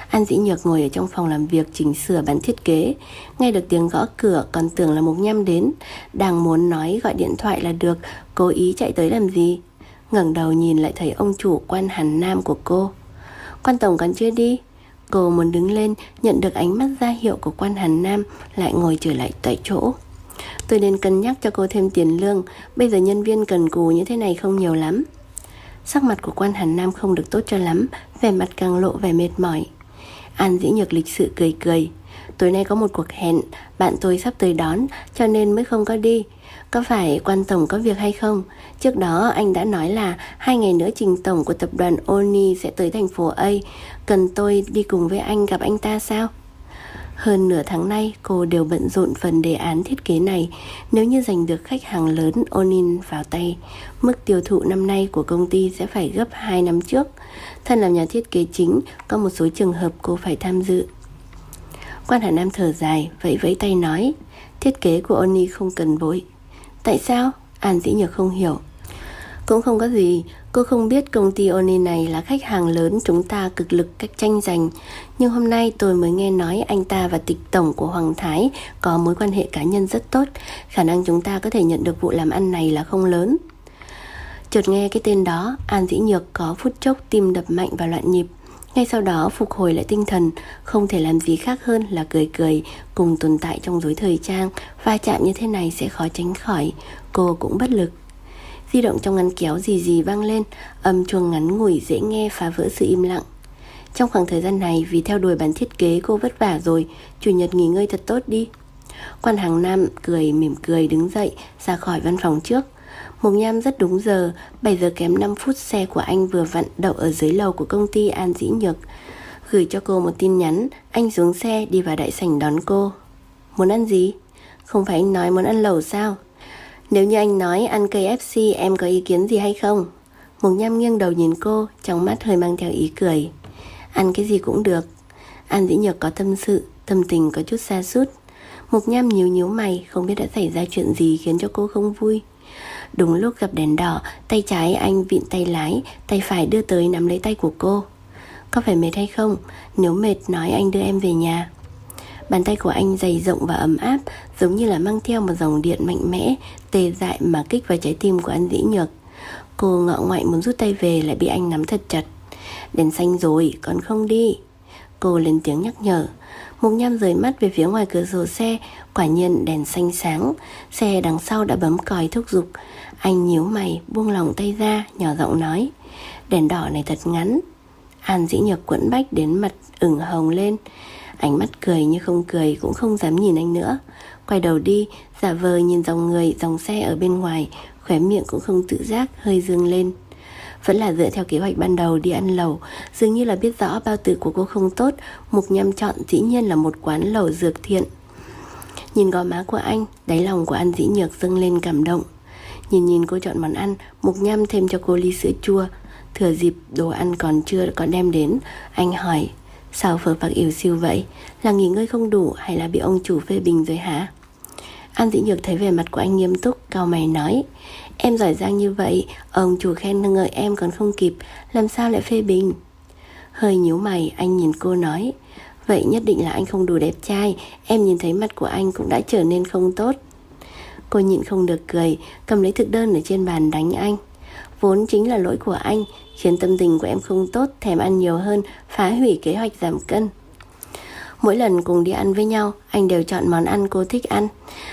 An Dĩ Nhược ngồi ở trong phòng làm việc chỉnh sửa bản thiết kế, nghe được tiếng gõ cửa còn tưởng là Mục Nham đến. Đang muốn nói gọi điện thoại là được, cố ý chạy tới làm gì. Ngẩng đầu nhìn lại thấy ông chủ Quan Hàn Nam của cô. Quan tổng còn chưa đi. Cô muốn đứng lên, nhận được ánh mắt ra hiệu của Quan Hàn Nam, lại ngồi trở lại tại chỗ. Tôi nên cân nhắc cho cô thêm tiền lương, bây giờ nhân viên cần cù như thế này không nhiều lắm. Sắc mặt của Quan Hàn Nam không được tốt cho lắm, vẻ mặt càng lộ vẻ mệt mỏi. An Dĩ Nhược lịch sự cười cười. Tối nay có một cuộc hẹn, bạn tôi sắp tới đón, cho nên mới không có đi. Có phải Quan tổng có việc hay không? Trước đó anh đã nói là hai ngày nữa Trình tổng của tập đoàn Oni sẽ tới thành phố A, cần tôi đi cùng với anh gặp anh ta sao? Hơn nửa tháng nay cô đều bận rộn phần đề án thiết kế này. Nếu như giành được khách hàng lớn Onin vào tay, mức tiêu thụ năm nay của công ty sẽ phải gấp hai năm trước. Thân làm nhà thiết kế chính, có một số trường hợp cô phải tham dự. Quan Hàn Nam thở dài, vẫy vẫy tay nói, thiết kế của Oni không cần vội. Tại sao? An Dĩ Nhược không hiểu. Cũng không có gì, cô không biết công ty Oni này là khách hàng lớn chúng ta cực lực cách tranh giành. Nhưng hôm nay tôi mới nghe nói anh ta và tịch tổng của Hoàng Thái có mối quan hệ cá nhân rất tốt. Khả năng chúng ta có thể nhận được vụ làm ăn này là không lớn. Chợt nghe cái tên đó, An Dĩ Nhược có phút chốc tim đập mạnh và loạn nhịp. Ngay sau đó phục hồi lại tinh thần, không thể làm gì khác hơn là cười cười. Cùng tồn tại trong rối thời trang, va chạm như thế này sẽ khó tránh khỏi. Cô cũng bất lực. Di động trong ngăn kéo rì rì vang lên, âm chuông ngắn ngủi dễ nghe phá vỡ sự im lặng. Trong khoảng thời gian này, vì theo đuổi bản thiết kế cô vất vả rồi, chủ nhật nghỉ ngơi thật tốt đi. Quan Hàn Nam cười mỉm cười đứng dậy ra khỏi văn phòng trước. Mục Nham rất đúng giờ, bảy giờ kém năm phút xe của anh vừa vặn đậu ở dưới lầu của công ty An Dĩ Nhược. Gửi cho cô một tin nhắn, anh xuống xe đi vào đại sảnh đón cô. Muốn ăn gì? Không phải anh nói muốn ăn lẩu sao? Nếu như anh nói ăn ca ép xê em có ý kiến gì hay không? Mục Nham nghiêng đầu nhìn cô, trong mắt hơi mang theo ý cười. Ăn cái gì cũng được. An Dĩ Nhược có tâm sự, tâm tình có chút sa sút. Mục Nham nhíu nhíu mày, không biết đã xảy ra chuyện gì khiến cho cô không vui. Đúng lúc gặp đèn đỏ, tay trái anh vịn tay lái, tay phải đưa tới nắm lấy tay của cô. Có phải mệt hay không? Nếu mệt nói anh đưa em về nhà. Bàn tay của anh dày rộng và ấm áp, giống như là mang theo một dòng điện mạnh mẽ, tê dại mà kích vào trái tim của An Dĩ Nhược. Cô ngọ ngoại muốn rút tay về lại bị anh nắm thật chặt. Đèn xanh rồi, còn không đi. Cô lên tiếng nhắc nhở. Mục Nham rời mắt về phía ngoài cửa sổ xe. Quả nhiên đèn xanh sáng. Xe đằng sau đã bấm còi thúc giục. Anh nhíu mày, buông lỏng tay ra, nhỏ giọng nói, đèn đỏ này thật ngắn. An Dĩ Nhược quẫn bách đến mặt ửng hồng lên. Ánh mắt cười như không cười, cũng không dám nhìn anh nữa. Quay đầu đi, giả vờ nhìn dòng người, dòng xe ở bên ngoài, khóe miệng cũng không tự giác hơi dương lên. Vẫn là dựa theo kế hoạch ban đầu đi ăn lẩu. Dường như là biết rõ bao tử của cô không tốt, Mục Nham chọn dĩ nhiên là một quán lẩu dược thiện. Nhìn gò má của anh, đáy lòng của An Dĩ Nhược dâng lên cảm động. Nhìn nhìn cô chọn món ăn, Mục Nham thêm cho cô ly sữa chua. Thừa dịp đồ ăn còn chưa còn đem đến, anh hỏi, sao phờ phạc ỉu xìu vậy? Là nghỉ ngơi không đủ hay là bị ông chủ phê bình rồi hả? An Dĩ Nhược thấy vẻ mặt của anh nghiêm túc, cau mày nói, em giỏi giang như vậy, ông chủ khen ngợi em còn không kịp, làm sao lại phê bình? Hơi nhíu mày, anh nhìn cô nói, vậy nhất định là anh không đủ đẹp trai, em nhìn thấy mặt của anh cũng đã trở nên không tốt. Cô nhịn không được cười, cầm lấy thực đơn ở trên bàn đánh anh. Vốn chính là lỗi của anh, khiến tâm tình của em không tốt, thèm ăn nhiều hơn, phá hủy kế hoạch giảm cân. Mỗi lần cùng đi ăn với nhau, anh đều chọn món ăn cô thích ăn.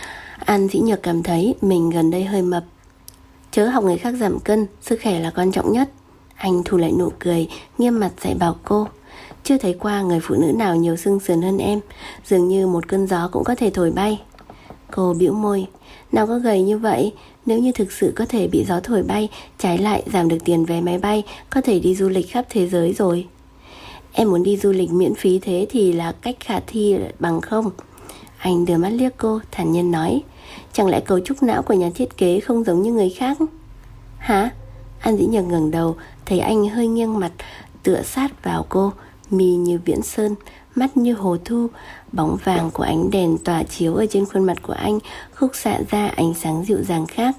An Dĩ Nhược cảm thấy mình gần đây hơi mập. Chớ học người khác giảm cân, sức khỏe là quan trọng nhất. Anh thu lại nụ cười, nghiêm mặt dạy bảo cô. Chưa thấy qua người phụ nữ nào nhiều xương sườn hơn em, dường như một cơn gió cũng có thể thổi bay. Cô bĩu môi, nào có gầy như vậy. Nếu như thực sự có thể bị gió thổi bay, trái lại giảm được tiền vé máy bay, có thể đi du lịch khắp thế giới rồi. Em muốn đi du lịch miễn phí thế thì là cách khả thi bằng không? Anh đưa mắt liếc cô, thản nhiên nói, chẳng lẽ cấu trúc não của nhà thiết kế không giống như người khác? Hả? An Dĩ Nhược ngẩng đầu, thấy anh hơi nghiêng mặt, tựa sát vào cô, mi như viễn sơn, mắt như hồ thu. Bóng vàng của ánh đèn tỏa chiếu ở trên khuôn mặt của anh, khúc xạ ra ánh sáng dịu dàng khác.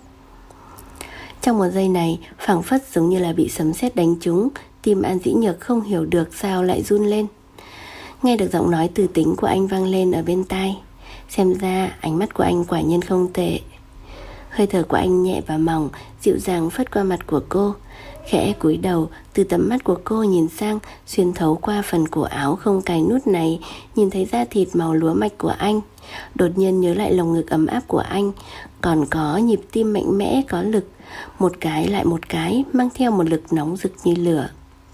Trong một giây này, phảng phất giống như là bị sấm sét đánh trúng, tim An Dĩ Nhược không hiểu được sao lại run lên. Nghe được giọng nói từ tính của anh vang lên ở bên tai. Xem ra ánh mắt của anh quả nhiên không tệ. Hơi thở của anh nhẹ và mỏng, dịu dàng phất qua mặt của cô. Khẽ cúi đầu, từ tầm mắt của cô nhìn sang, xuyên thấu qua phần cổ áo không cài nút này, nhìn thấy da thịt màu lúa mạch của anh. Đột nhiên nhớ lại lồng ngực ấm áp của anh, còn có nhịp tim mạnh mẽ có lực, một cái lại một cái, mang theo một lực nóng rực như lửa.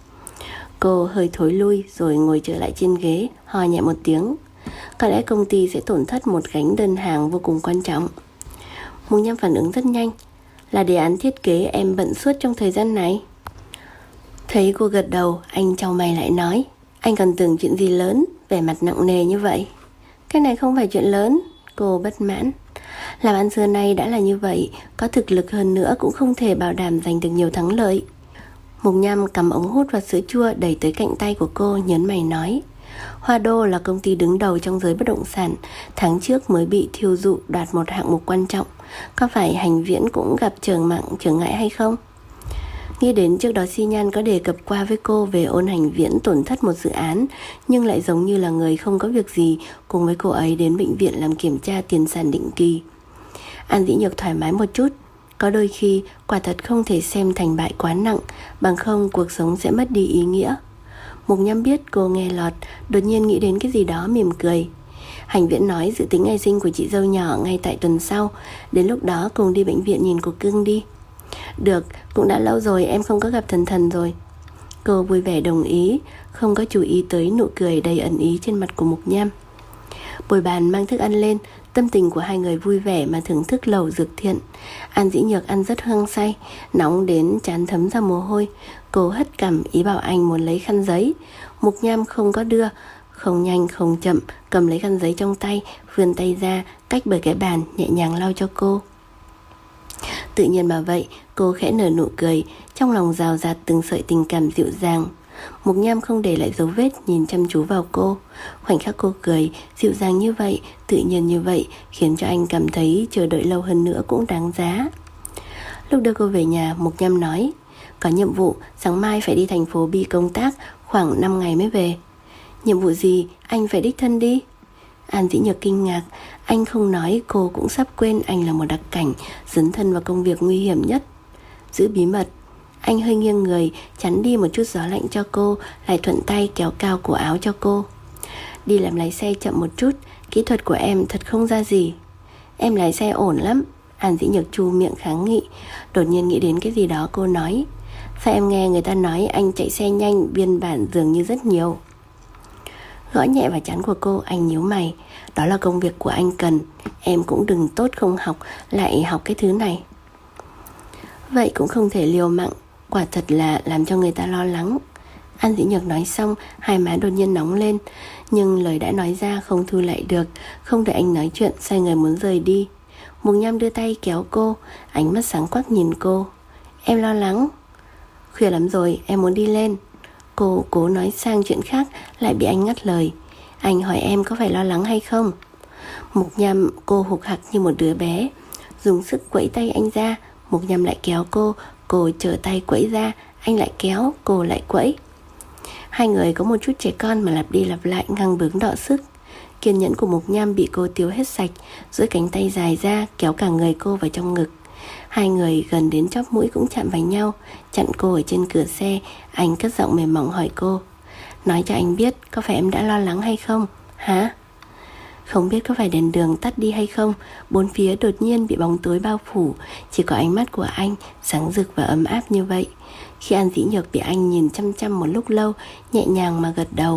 Cô hơi thối lui rồi ngồi trở lại trên ghế, ho nhẹ một tiếng. Có lẽ công ty sẽ tổn thất một gánh đơn hàng vô cùng quan trọng. Mục Nham phản ứng rất nhanh. Là đề án thiết kế em bận suốt trong thời gian này. Thấy cô gật đầu, anh chau mày lại nói, anh còn tưởng chuyện gì lớn, vẻ mặt nặng nề như vậy. Cái này không phải chuyện lớn. Cô bất mãn. Làm ăn xưa nay đã là như vậy, có thực lực hơn nữa cũng không thể bảo đảm giành được nhiều thắng lợi. Mục Nham cầm ống hút và sữa chua đẩy tới cạnh tay của cô, nhớn mày nói, Hoa Đô là công ty đứng đầu trong giới bất động sản, tháng trước mới bị thiêu dụ đoạt một hạng mục quan trọng. Có phải Hành Viễn cũng gặp trở mạng trở ngại hay không? Nghĩ đến trước đó Xi Nhan có đề cập qua với cô về Ôn Hành Viễn tổn thất một dự án, nhưng lại giống như là người không có việc gì, cùng với cô ấy đến bệnh viện làm kiểm tra tiền sản định kỳ. An Dĩ Nhược thoải mái một chút. Có đôi khi quả thật không thể xem thành bại quá nặng, bằng không cuộc sống sẽ mất đi ý nghĩa. Mục Nham biết cô nghe lọt, đột nhiên nghĩ đến cái gì đó mỉm cười. Hành Viễn nói dự tính ngày sinh của chị dâu nhỏ ngay tại tuần sau, đến lúc đó cùng đi bệnh viện nhìn cô cưng đi. Được, cũng đã lâu rồi em không có gặp Thần Thần rồi. Cô vui vẻ đồng ý, không có chú ý tới nụ cười đầy ẩn ý trên mặt của Mục Nham. Bồi bàn mang thức ăn lên, tâm tình của hai người vui vẻ mà thưởng thức lẩu dược thiện. An Dĩ Nhược ăn rất hăng say, nóng đến trán thấm ra mồ hôi. Cô hất cằm ý bảo anh muốn lấy khăn giấy. Mục Nham không có đưa, không nhanh không chậm cầm lấy khăn giấy trong tay, vươn tay ra cách bởi cái bàn, nhẹ nhàng lau cho cô. Tự nhiên mà vậy, cô khẽ nở nụ cười, trong lòng rào rạt từng sợi tình cảm dịu dàng. Mục Nham không để lại dấu vết, nhìn chăm chú vào cô. Khoảnh khắc cô cười, dịu dàng như vậy, tự nhiên như vậy, khiến cho anh cảm thấy chờ đợi lâu hơn nữa cũng đáng giá. Lúc đưa cô về nhà, Mục Nham nói, có nhiệm vụ, sáng mai phải đi thành phố B công tác, khoảng năm ngày mới về. Nhiệm vụ gì, anh phải đích thân đi? An Dĩ Nhược kinh ngạc, anh không nói cô cũng sắp quên anh là một đặc cảnh, dấn thân vào công việc nguy hiểm nhất. Giữ bí mật. Anh hơi nghiêng người, chắn đi một chút gió lạnh cho cô, lại thuận tay kéo cao cổ áo cho cô. Đi làm lái xe chậm một chút, kỹ thuật của em thật không ra gì. Em lái xe ổn lắm. An Dĩ Nhược chu miệng kháng nghị. Đột nhiên nghĩ đến cái gì đó cô nói, sao em nghe người ta nói anh chạy xe nhanh, biên bản dường như rất nhiều. Gõ nhẹ vào trán của cô, anh nhíu mày. Đó là công việc của anh cần, em cũng đừng tốt không học, lại học cái thứ này. Vậy cũng không thể liều mạng, quả thật là làm cho người ta lo lắng. An Dĩ Nhược nói xong, hai má đột nhiên nóng lên, nhưng lời đã nói ra không thu lại được. Không đợi anh nói chuyện, xoay người muốn rời đi. Mục Nham đưa tay kéo cô, ánh mắt sáng quắc nhìn cô. Em lo lắng? Khuya lắm rồi, em muốn đi lên. Cô cố nói sang chuyện khác, lại bị anh ngắt lời. Anh hỏi em có phải lo lắng hay không? Mục Nham, cô hục hặc như một đứa bé, dùng sức quẫy tay anh ra. Mục Nham lại kéo cô, cô trở tay quẫy ra, anh lại kéo, cô lại quẫy. Hai người có một chút trẻ con mà lặp đi lặp lại, ngang bướng đọ sức. Kiên nhẫn của Mục Nham bị cô tiêu hết sạch, duỗi cánh tay dài ra kéo cả người cô vào trong ngực. Hai người gần đến chóp mũi cũng chạm vào nhau. Chặn cô ở trên cửa xe, anh cất giọng mềm mỏng hỏi cô, nói cho anh biết, có phải em đã lo lắng hay không? Hả? Không biết có phải đèn đường tắt đi hay không, bốn phía đột nhiên bị bóng tối bao phủ, chỉ có ánh mắt của anh sáng rực và ấm áp như vậy. Khi An Dĩ Nhược bị anh nhìn chăm chăm một lúc lâu, nhẹ nhàng mà gật đầu.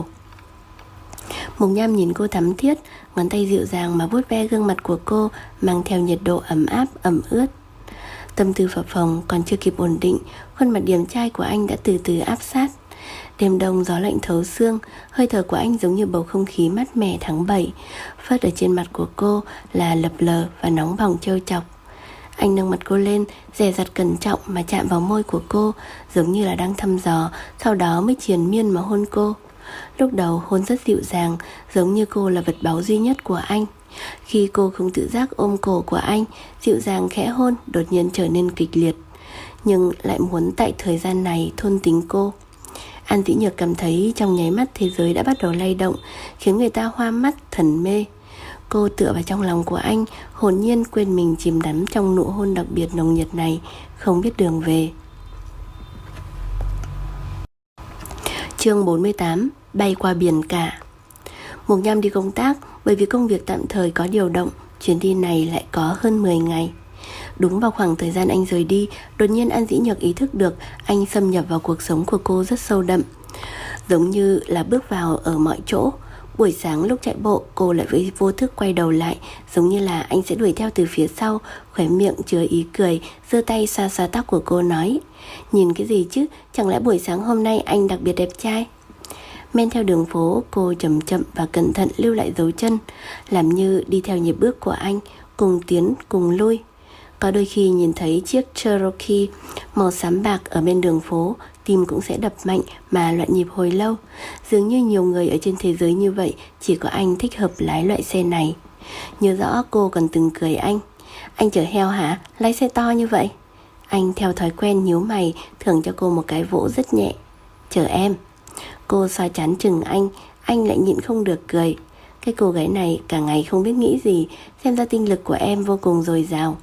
Mục Nham nhìn cô thắm thiết, ngón tay dịu dàng mà vuốt ve gương mặt của cô, mang theo nhiệt độ ấm áp, ẩm ướt. Tâm tư phập phồng còn chưa kịp ổn định, khuôn mặt điềm trai của anh đã từ từ áp sát. Đêm đông gió lạnh thấu xương, hơi thở của anh giống như bầu không khí mát mẻ tháng bảy. Phớt ở trên mặt của cô là lập lờ và nóng bỏng trêu chọc. Anh nâng mặt cô lên, dè dặt cẩn trọng mà chạm vào môi của cô, giống như là đang thăm dò, sau đó mới triền miên mà hôn cô. Lúc đầu hôn rất dịu dàng, giống như cô là vật báu duy nhất của anh. Khi cô không tự giác ôm cổ của anh, dịu dàng khẽ hôn, đột nhiên trở nên kịch liệt, nhưng lại muốn tại thời gian này thôn tính cô. An Dĩ Nhược cảm thấy trong nháy mắt thế giới đã bắt đầu lay động, khiến người ta hoa mắt, thần mê. Cô tựa vào trong lòng của anh, hồn nhiên quên mình chìm đắm trong nụ hôn đặc biệt nồng nhiệt này, không biết đường về. Chương bốn mươi tám. Bay qua biển cả. Mục Nham đi công tác, bởi vì công việc tạm thời có điều động, chuyến đi này lại có hơn mười ngày. Đúng vào khoảng thời gian anh rời đi, đột nhiên An Dĩ Nhược ý thức được anh xâm nhập vào cuộc sống của cô rất sâu đậm, giống như là bước vào ở mọi chỗ. Buổi sáng lúc chạy bộ, cô lại với vô thức quay đầu lại, giống như là anh sẽ đuổi theo từ phía sau, khóe miệng chứa ý cười, giơ tay xoa xoa tóc của cô nói: nhìn cái gì chứ, chẳng lẽ buổi sáng hôm nay anh đặc biệt đẹp trai? Men theo đường phố, cô chậm chậm và cẩn thận lưu lại dấu chân, làm như đi theo nhịp bước của anh, cùng tiến cùng lui. Có đôi khi nhìn thấy chiếc Cherokee màu xám bạc ở bên đường phố, tim cũng sẽ đập mạnh mà loạn nhịp hồi lâu. Dường như nhiều người ở trên thế giới như vậy, chỉ có anh thích hợp lái loại xe này. Nhớ rõ cô còn từng cười anh: anh chở heo hả? Lái xe to như vậy. Anh theo thói quen nhíu mày, thưởng cho cô một cái vỗ rất nhẹ: chở em. Cô xoa trán chừng anh, anh lại nhịn không được cười: cái cô gái này cả ngày không biết nghĩ gì, xem ra tinh lực của em vô cùng dồi dào.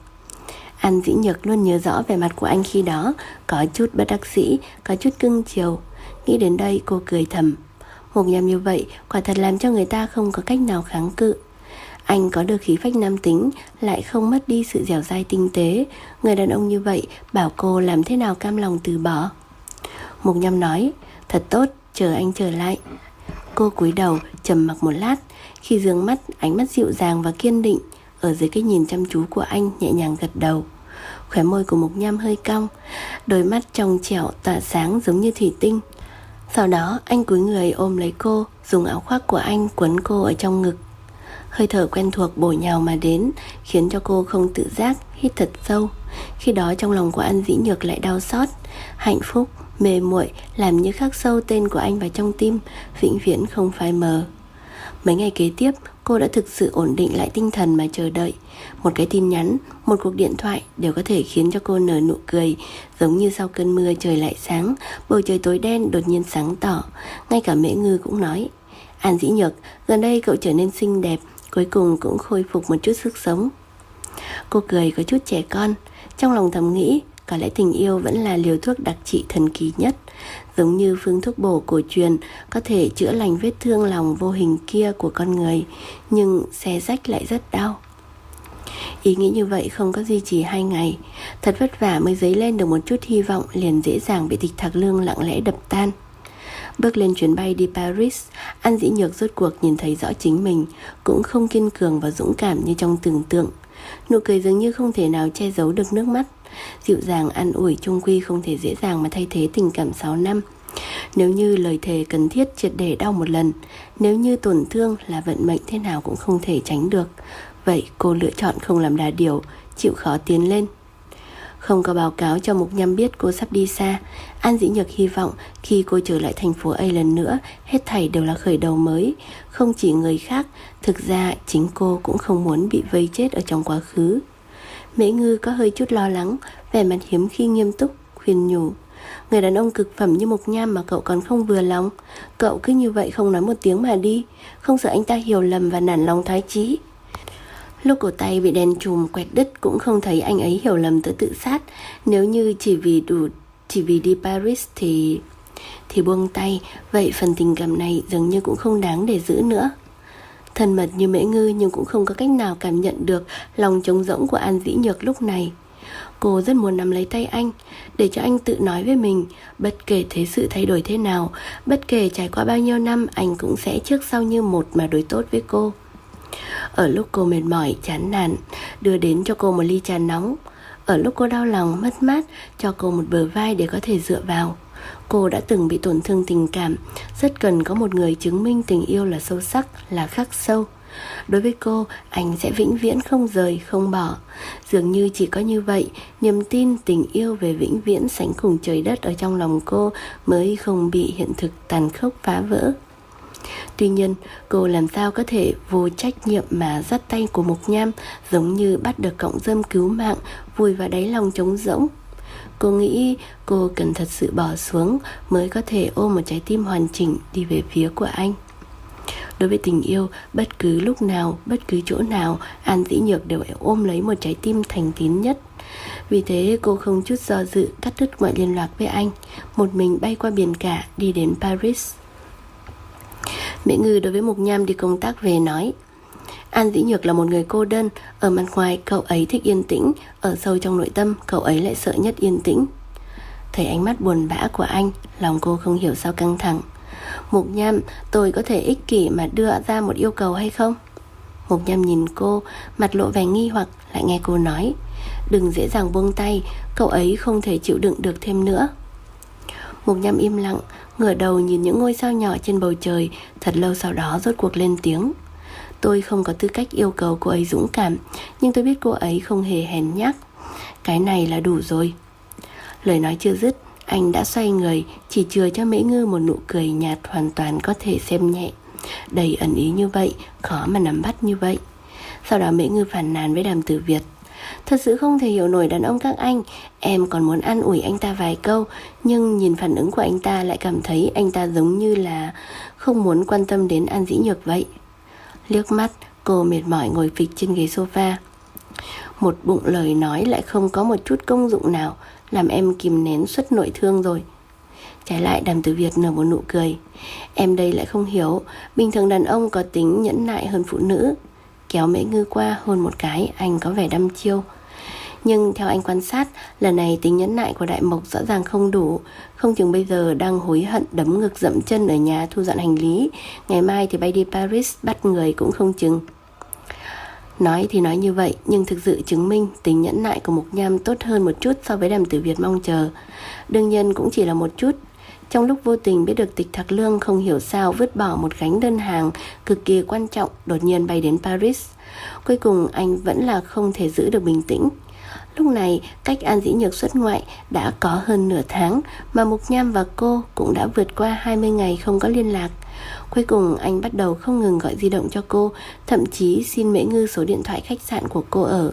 An Dĩ Nhược luôn nhớ rõ vẻ mặt của anh khi đó, có chút bất đắc dĩ, có chút cưng chiều. Nghĩ đến đây cô cười thầm. Mục Nham như vậy quả thật làm cho người ta không có cách nào kháng cự. Anh có được khí phách nam tính, lại không mất đi sự dẻo dai tinh tế. Người đàn ông như vậy, bảo cô làm thế nào cam lòng từ bỏ. Mục Nham nói: thật tốt, chờ anh trở lại. Cô cúi đầu trầm mặc một lát, khi dương mắt, ánh mắt dịu dàng và kiên định. Ở dưới cái nhìn chăm chú của anh, nhẹ nhàng gật đầu. Khóe môi của Mục Nham hơi cong, đôi mắt trong trẻo tỏa sáng giống như thủy tinh. Sau đó anh cúi người ôm lấy cô, dùng áo khoác của anh quấn cô ở trong ngực. Hơi thở quen thuộc bổ nhào mà đến, khiến cho cô không tự giác hít thật sâu. Khi đó trong lòng của An Dĩ Nhược lại đau xót, hạnh phúc, mê muội làm như khắc sâu tên của anh vào trong tim, vĩnh viễn không phai mờ. Mấy ngày kế tiếp, cô đã thực sự ổn định lại tinh thần mà chờ đợi. Một cái tin nhắn, một cuộc điện thoại đều có thể khiến cho cô nở nụ cười, giống như sau cơn mưa trời lại sáng, bầu trời tối đen đột nhiên sáng tỏ. Ngay cả Mễ Ngư cũng nói: An Dĩ Nhược, gần đây cậu trở nên xinh đẹp, cuối cùng cũng khôi phục một chút sức sống. Cô cười có chút trẻ con, trong lòng thầm nghĩ có lẽ tình yêu vẫn là liều thuốc đặc trị thần kỳ nhất. Giống như phương thuốc bổ cổ truyền có thể chữa lành vết thương lòng vô hình kia của con người, nhưng xé rách lại rất đau. Ý nghĩ như vậy không có duy trì hai ngày. Thật vất vả mới dấy lên được một chút hy vọng, liền dễ dàng bị Tịch Thạc Lương lặng lẽ đập tan. Bước lên chuyến bay đi Paris, An Dĩ Nhược rốt cuộc nhìn thấy rõ chính mình, cũng không kiên cường và dũng cảm như trong tưởng tượng. Nụ cười dường như không thể nào che giấu được nước mắt. Dịu dàng an ủi chung quy không thể dễ dàng mà thay thế tình cảm sáu năm. Nếu như lời thề cần thiết triệt để đau một lần, nếu như tổn thương là vận mệnh thế nào cũng không thể tránh được, vậy cô lựa chọn không làm đà điểu, chịu khó tiến lên. Không có báo cáo cho Mục Nham biết cô sắp đi xa, An Dĩ Nhược hy vọng khi cô trở lại thành phố A lần nữa, hết thảy đều là khởi đầu mới. Không chỉ người khác, thực ra chính cô cũng không muốn bị vây chết ở trong quá khứ. Mễ Ngư có hơi chút lo lắng, vẻ mặt hiếm khi nghiêm túc, khuyên nhủ: người đàn ông cực phẩm như Mục Nham mà cậu còn không vừa lòng, cậu cứ như vậy không nói một tiếng mà đi, không sợ anh ta hiểu lầm và nản lòng thoái chí. Lúc cổ tay bị đèn chùm quẹt đứt cũng không thấy anh ấy hiểu lầm tới tự sát. Nếu như chỉ vì đủ Chỉ vì đi Paris thì Thì buông tay. Vậy phần tình cảm này dường như cũng không đáng để giữ nữa. Thân mật như Mễ Ngư nhưng cũng không có cách nào cảm nhận được lòng trống rỗng của An Dĩ Nhược lúc này. Cô rất muốn nắm lấy tay anh, để cho anh tự nói với mình, bất kể thế sự thay đổi thế nào, bất kể trải qua bao nhiêu năm, anh cũng sẽ trước sau như một mà đối tốt với cô. Ở lúc cô mệt mỏi, chán nản, đưa đến cho cô một ly trà nóng. Ở lúc cô đau lòng, mất mát, cho cô một bờ vai để có thể dựa vào. Cô đã từng bị tổn thương tình cảm, rất cần có một người chứng minh tình yêu là sâu sắc, là khắc sâu. Đối với cô, anh sẽ vĩnh viễn không rời, không bỏ. Dường như chỉ có như vậy, niềm tin tình yêu về vĩnh viễn sánh cùng trời đất ở trong lòng cô mới không bị hiện thực tàn khốc phá vỡ. Tuy nhiên, cô làm sao có thể vô trách nhiệm mà dắt tay của Mục Nham, giống như bắt được cọng rơm cứu mạng, vùi vào đáy lòng trống rỗng. Cô nghĩ cô cần thật sự bỏ xuống mới có thể ôm một trái tim hoàn chỉnh đi về phía của anh. Đối với tình yêu, bất cứ lúc nào, bất cứ chỗ nào, An Dĩ Nhược đều ôm lấy một trái tim thành tín nhất. Vì thế cô không chút do dự cắt đứt mọi liên lạc với anh, một mình bay qua biển cả đi đến Paris. Mễ Ngư đối với Mục Nham đi công tác về nói: An Dĩ Nhược là một người cô đơn. Ở mặt ngoài cậu ấy thích yên tĩnh, ở sâu trong nội tâm cậu ấy lại sợ nhất yên tĩnh. Thấy ánh mắt buồn bã của anh, lòng cô không hiểu sao căng thẳng. Mục Nham, tôi có thể ích kỷ mà đưa ra một yêu cầu hay không? Mục Nham nhìn cô, mặt lộ vẻ nghi hoặc, lại nghe cô nói: Đừng dễ dàng buông tay, cậu ấy không thể chịu đựng được thêm nữa. Mục Nham im lặng, ngửa đầu nhìn những ngôi sao nhỏ trên bầu trời. Thật lâu sau đó rốt cuộc lên tiếng: Tôi không có tư cách yêu cầu cô ấy dũng cảm, nhưng tôi biết cô ấy không hề hèn nhát. Cái này là đủ rồi. Lời nói chưa dứt, anh đã xoay người, chỉ chừa cho Mễ Ngư một nụ cười nhạt hoàn toàn có thể xem nhẹ. Đầy ẩn ý như vậy, khó mà nắm bắt như vậy. Sau đó Mễ Ngư phàn nàn với Đàm Tử Việt: Thật sự không thể hiểu nổi đàn ông các anh. Em còn muốn an ủi anh ta vài câu, nhưng nhìn phản ứng của anh ta lại cảm thấy anh ta giống như là không muốn quan tâm đến An Dĩ Nhược vậy. Liếc mắt, cô mệt mỏi ngồi phịch trên ghế sofa. Một bụng lời nói lại không có một chút công dụng nào, làm em kìm nén suất nội thương rồi. Trái lại Đàm Tử Việt nở một nụ cười: Em đây lại không hiểu, bình thường đàn ông có tính nhẫn nại hơn phụ nữ. Kéo Mễ Ngư qua hôn một cái, anh có vẻ đăm chiêu. Nhưng theo anh quan sát, lần này tính nhẫn nại của Đại Mộc rõ ràng không đủ. Không chừng bây giờ đang hối hận đấm ngực dậm chân ở nhà thu dọn hành lý, ngày mai thì bay đi Paris bắt người cũng không chừng. Nói thì nói như vậy, nhưng thực sự chứng minh tính nhẫn nại của Mục Nham tốt hơn một chút so với Đàm Tử Việt mong chờ. Đương nhiên cũng chỉ là một chút. Trong lúc vô tình biết được Tịch Thạc Lương không hiểu sao vứt bỏ một gánh đơn hàng cực kỳ quan trọng, đột nhiên bay đến Paris. Cuối cùng anh vẫn là không thể giữ được bình tĩnh. Lúc này cách An Dĩ Nhược xuất ngoại đã có hơn nửa tháng, mà Mục Nham và cô cũng đã vượt qua hai mươi ngày không có liên lạc. Cuối cùng anh bắt đầu không ngừng gọi di động cho cô, thậm chí xin Mễ Ngư số điện thoại khách sạn của cô ở.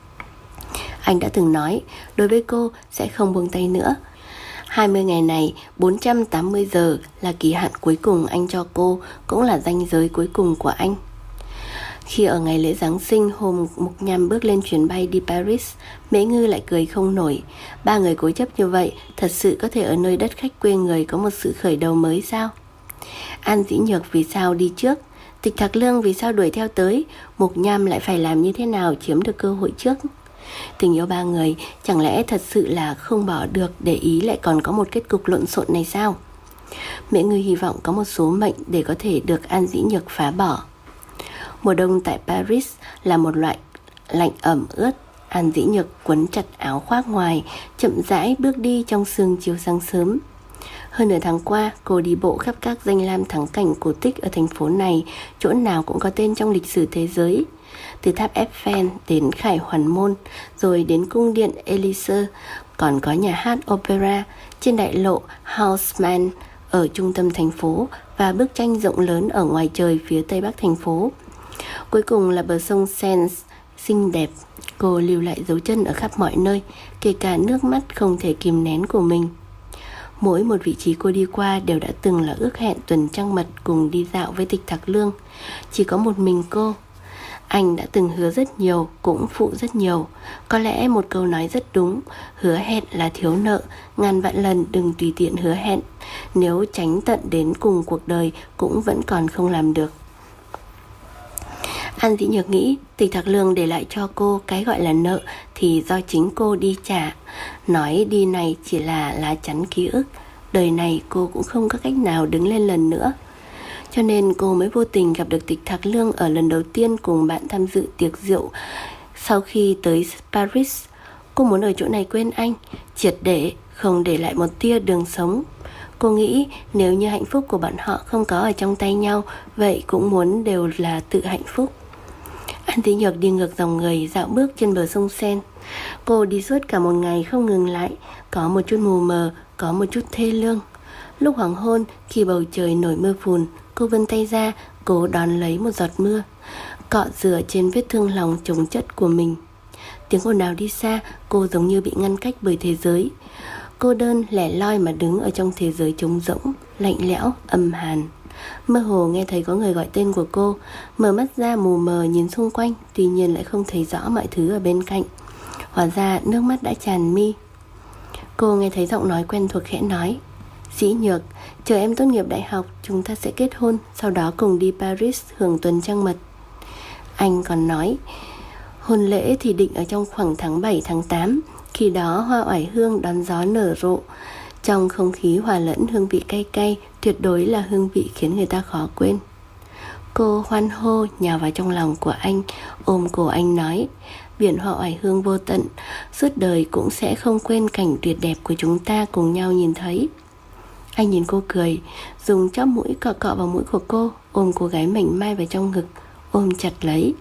Anh đã từng nói đối với cô sẽ không buông tay nữa. Hai mươi ngày này, bốn trăm tám mươi giờ là kỳ hạn cuối cùng anh cho cô, cũng là ranh giới cuối cùng của anh. Khi ở ngày lễ Giáng sinh, hôm Mục Nham bước lên chuyến bay đi Paris, Mễ Ngư lại cười không nổi. Ba người cố chấp như vậy, thật sự có thể ở nơi đất khách quê người có một sự khởi đầu mới sao? An Dĩ Nhược vì sao đi trước? Tịch Thạc Lương vì sao đuổi theo tới? Mục Nham lại phải làm như thế nào chiếm được cơ hội trước? Tình yêu ba người chẳng lẽ thật sự là không bỏ được, để ý lại còn có một kết cục lộn xộn này sao? Mễ Ngư hy vọng có một số mệnh để có thể được An Dĩ Nhược phá bỏ. Mùa đông tại Paris là một loại lạnh ẩm ướt. An Dĩ Nhược quấn chặt áo khoác ngoài, chậm rãi bước đi trong sương chiều sáng sớm. Hơn nửa tháng qua, cô đi bộ khắp các danh lam thắng cảnh cổ tích ở thành phố này, chỗ nào cũng có tên trong lịch sử thế giới. Từ tháp Eiffel đến Khải Hoàn Môn, rồi đến cung điện Élysée, còn có nhà hát opera trên đại lộ Haussmann ở trung tâm thành phố và bức tranh rộng lớn ở ngoài trời phía tây bắc thành phố. Cuối cùng là bờ sông Seine xinh đẹp. Cô lưu lại dấu chân ở khắp mọi nơi, kể cả nước mắt không thể kìm nén của mình. Mỗi một vị trí cô đi qua đều đã từng là ước hẹn tuần trăng mật cùng đi dạo với Tịch Thạc Lương. Chỉ có một mình cô. Anh đã từng hứa rất nhiều, cũng phụ rất nhiều. Có lẽ một câu nói rất đúng: hứa hẹn là thiếu nợ, ngàn vạn lần đừng tùy tiện hứa hẹn. Nếu tránh tận đến cùng cuộc đời cũng vẫn còn không làm được. An Dĩ Nhược nghĩ Tịch Thạc Lương để lại cho cô cái gọi là nợ thì do chính cô đi trả. Nói đi này chỉ là lá chắn ký ức. Đời này cô cũng không có cách nào đứng lên lần nữa. Cho nên cô mới vô tình gặp được Tịch Thạc Lương ở lần đầu tiên cùng bạn tham dự tiệc rượu sau khi tới Paris. Cô muốn ở chỗ này quên anh, triệt để, không để lại một tia đường sống. Cô nghĩ nếu như hạnh phúc của bọn họ không có ở trong tay nhau, vậy cũng muốn đều là tự hạnh phúc. An Dĩ Nhược đi ngược dòng người, dạo bước trên bờ sông Seine. Cô đi suốt cả một ngày không ngừng lại, có một chút mù mờ, có một chút thê lương. Lúc hoàng hôn, khi bầu trời nổi mưa phùn, cô vươn tay ra, cố đón lấy một giọt mưa, cọ rửa trên vết thương lòng chồng chất của mình. Tiếng ồn ào đi xa, cô giống như bị ngăn cách bởi thế giới. Cô đơn lẻ loi mà đứng ở trong thế giới trống rỗng, lạnh lẽo, âm hàn. Mơ hồ nghe thấy có người gọi tên của cô. Mở mắt ra mù mờ nhìn xung quanh, tuy nhiên lại không thấy rõ mọi thứ ở bên cạnh. Hóa ra nước mắt đã tràn mi. Cô nghe thấy giọng nói quen thuộc khẽ nói: Dĩ Nhược, chờ em tốt nghiệp đại học, chúng ta sẽ kết hôn, sau đó cùng đi Paris hưởng tuần trăng mật. Anh còn nói hôn lễ thì định ở trong khoảng tháng bảy, tháng tám. Khi đó hoa oải hương đón gió nở rộ, trong không khí hòa lẫn hương vị cay cay, tuyệt đối là hương vị khiến người ta khó quên. Cô hoan hô nhào vào trong lòng của anh, ôm cổ anh nói: Biển hoa oải hương vô tận, suốt đời cũng sẽ không quên cảnh tuyệt đẹp của chúng ta cùng nhau nhìn thấy. Anh nhìn cô cười, dùng chóp mũi cọ cọ vào mũi của cô, ôm cô gái mảnh mai vào trong ngực, ôm chặt lấy.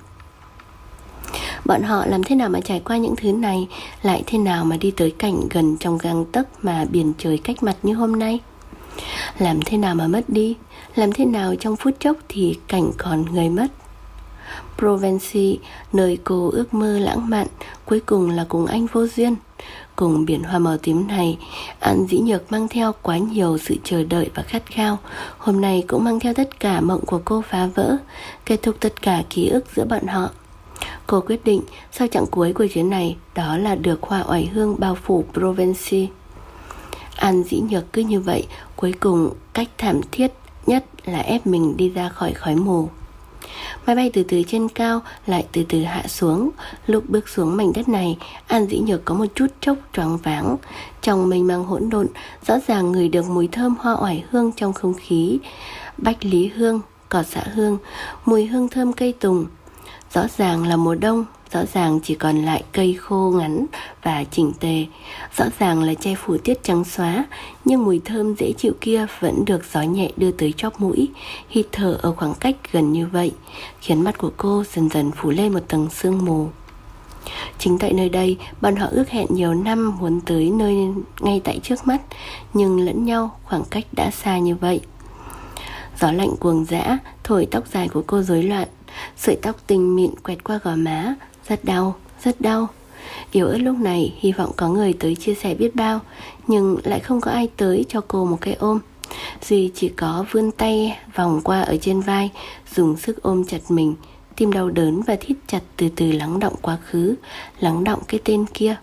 Bọn họ làm thế nào mà trải qua những thứ này, lại thế nào mà đi tới cảnh gần trong gang tấc mà biển trời cách mặt như hôm nay? Làm thế nào mà mất đi, làm thế nào trong phút chốc thì cảnh còn người mất. Provence, nơi cô ước mơ lãng mạn, cuối cùng là cùng anh vô duyên. Cùng biển hoa màu tím này, An Dĩ Nhược mang theo quá nhiều sự chờ đợi và khát khao. Hôm nay cũng mang theo tất cả mộng của cô phá vỡ, kết thúc tất cả ký ức giữa bọn họ. Cô quyết định sau chặng cuối của chuyến này, đó là được hoa oải hương bao phủ Provence. An Dĩ Nhược cứ như vậy, cuối cùng cách thảm thiết nhất là ép mình đi ra khỏi khói mù. Máy bay từ từ trên cao lại từ từ hạ xuống. Lúc bước xuống mảnh đất này, An Dĩ Nhược có một chút chốc choáng váng. Trong mênh mang hỗn độn, rõ ràng ngửi được mùi thơm hoa oải hương trong không khí, bách lý hương, cỏ xạ hương, mùi hương thơm cây tùng. Rõ ràng là mùa đông, rõ ràng chỉ còn lại cây khô ngắn và chỉnh tề, rõ ràng là che phủ tiết trắng xóa, nhưng mùi thơm dễ chịu kia vẫn được gió nhẹ đưa tới chóp mũi. Hít thở ở khoảng cách gần như vậy khiến mắt của cô dần dần phủ lên một tầng sương mù. Chính tại nơi đây, bọn họ ước hẹn nhiều năm muốn tới nơi ngay tại trước mắt, nhưng lẫn nhau khoảng cách đã xa như vậy. Gió lạnh cuồng dã thổi tóc dài của cô rối loạn, sợi tóc tinh mịn quẹt qua gò má. Rất đau, rất đau. Yếu ớt lúc này hy vọng có người tới chia sẻ biết bao, nhưng lại không có ai tới cho cô một cái ôm. Duy chỉ có vươn tay vòng qua ở trên vai, dùng sức ôm chặt mình. Tim đau đớn và thít chặt từ từ lắng đọng quá khứ, lắng đọng cái tên kia.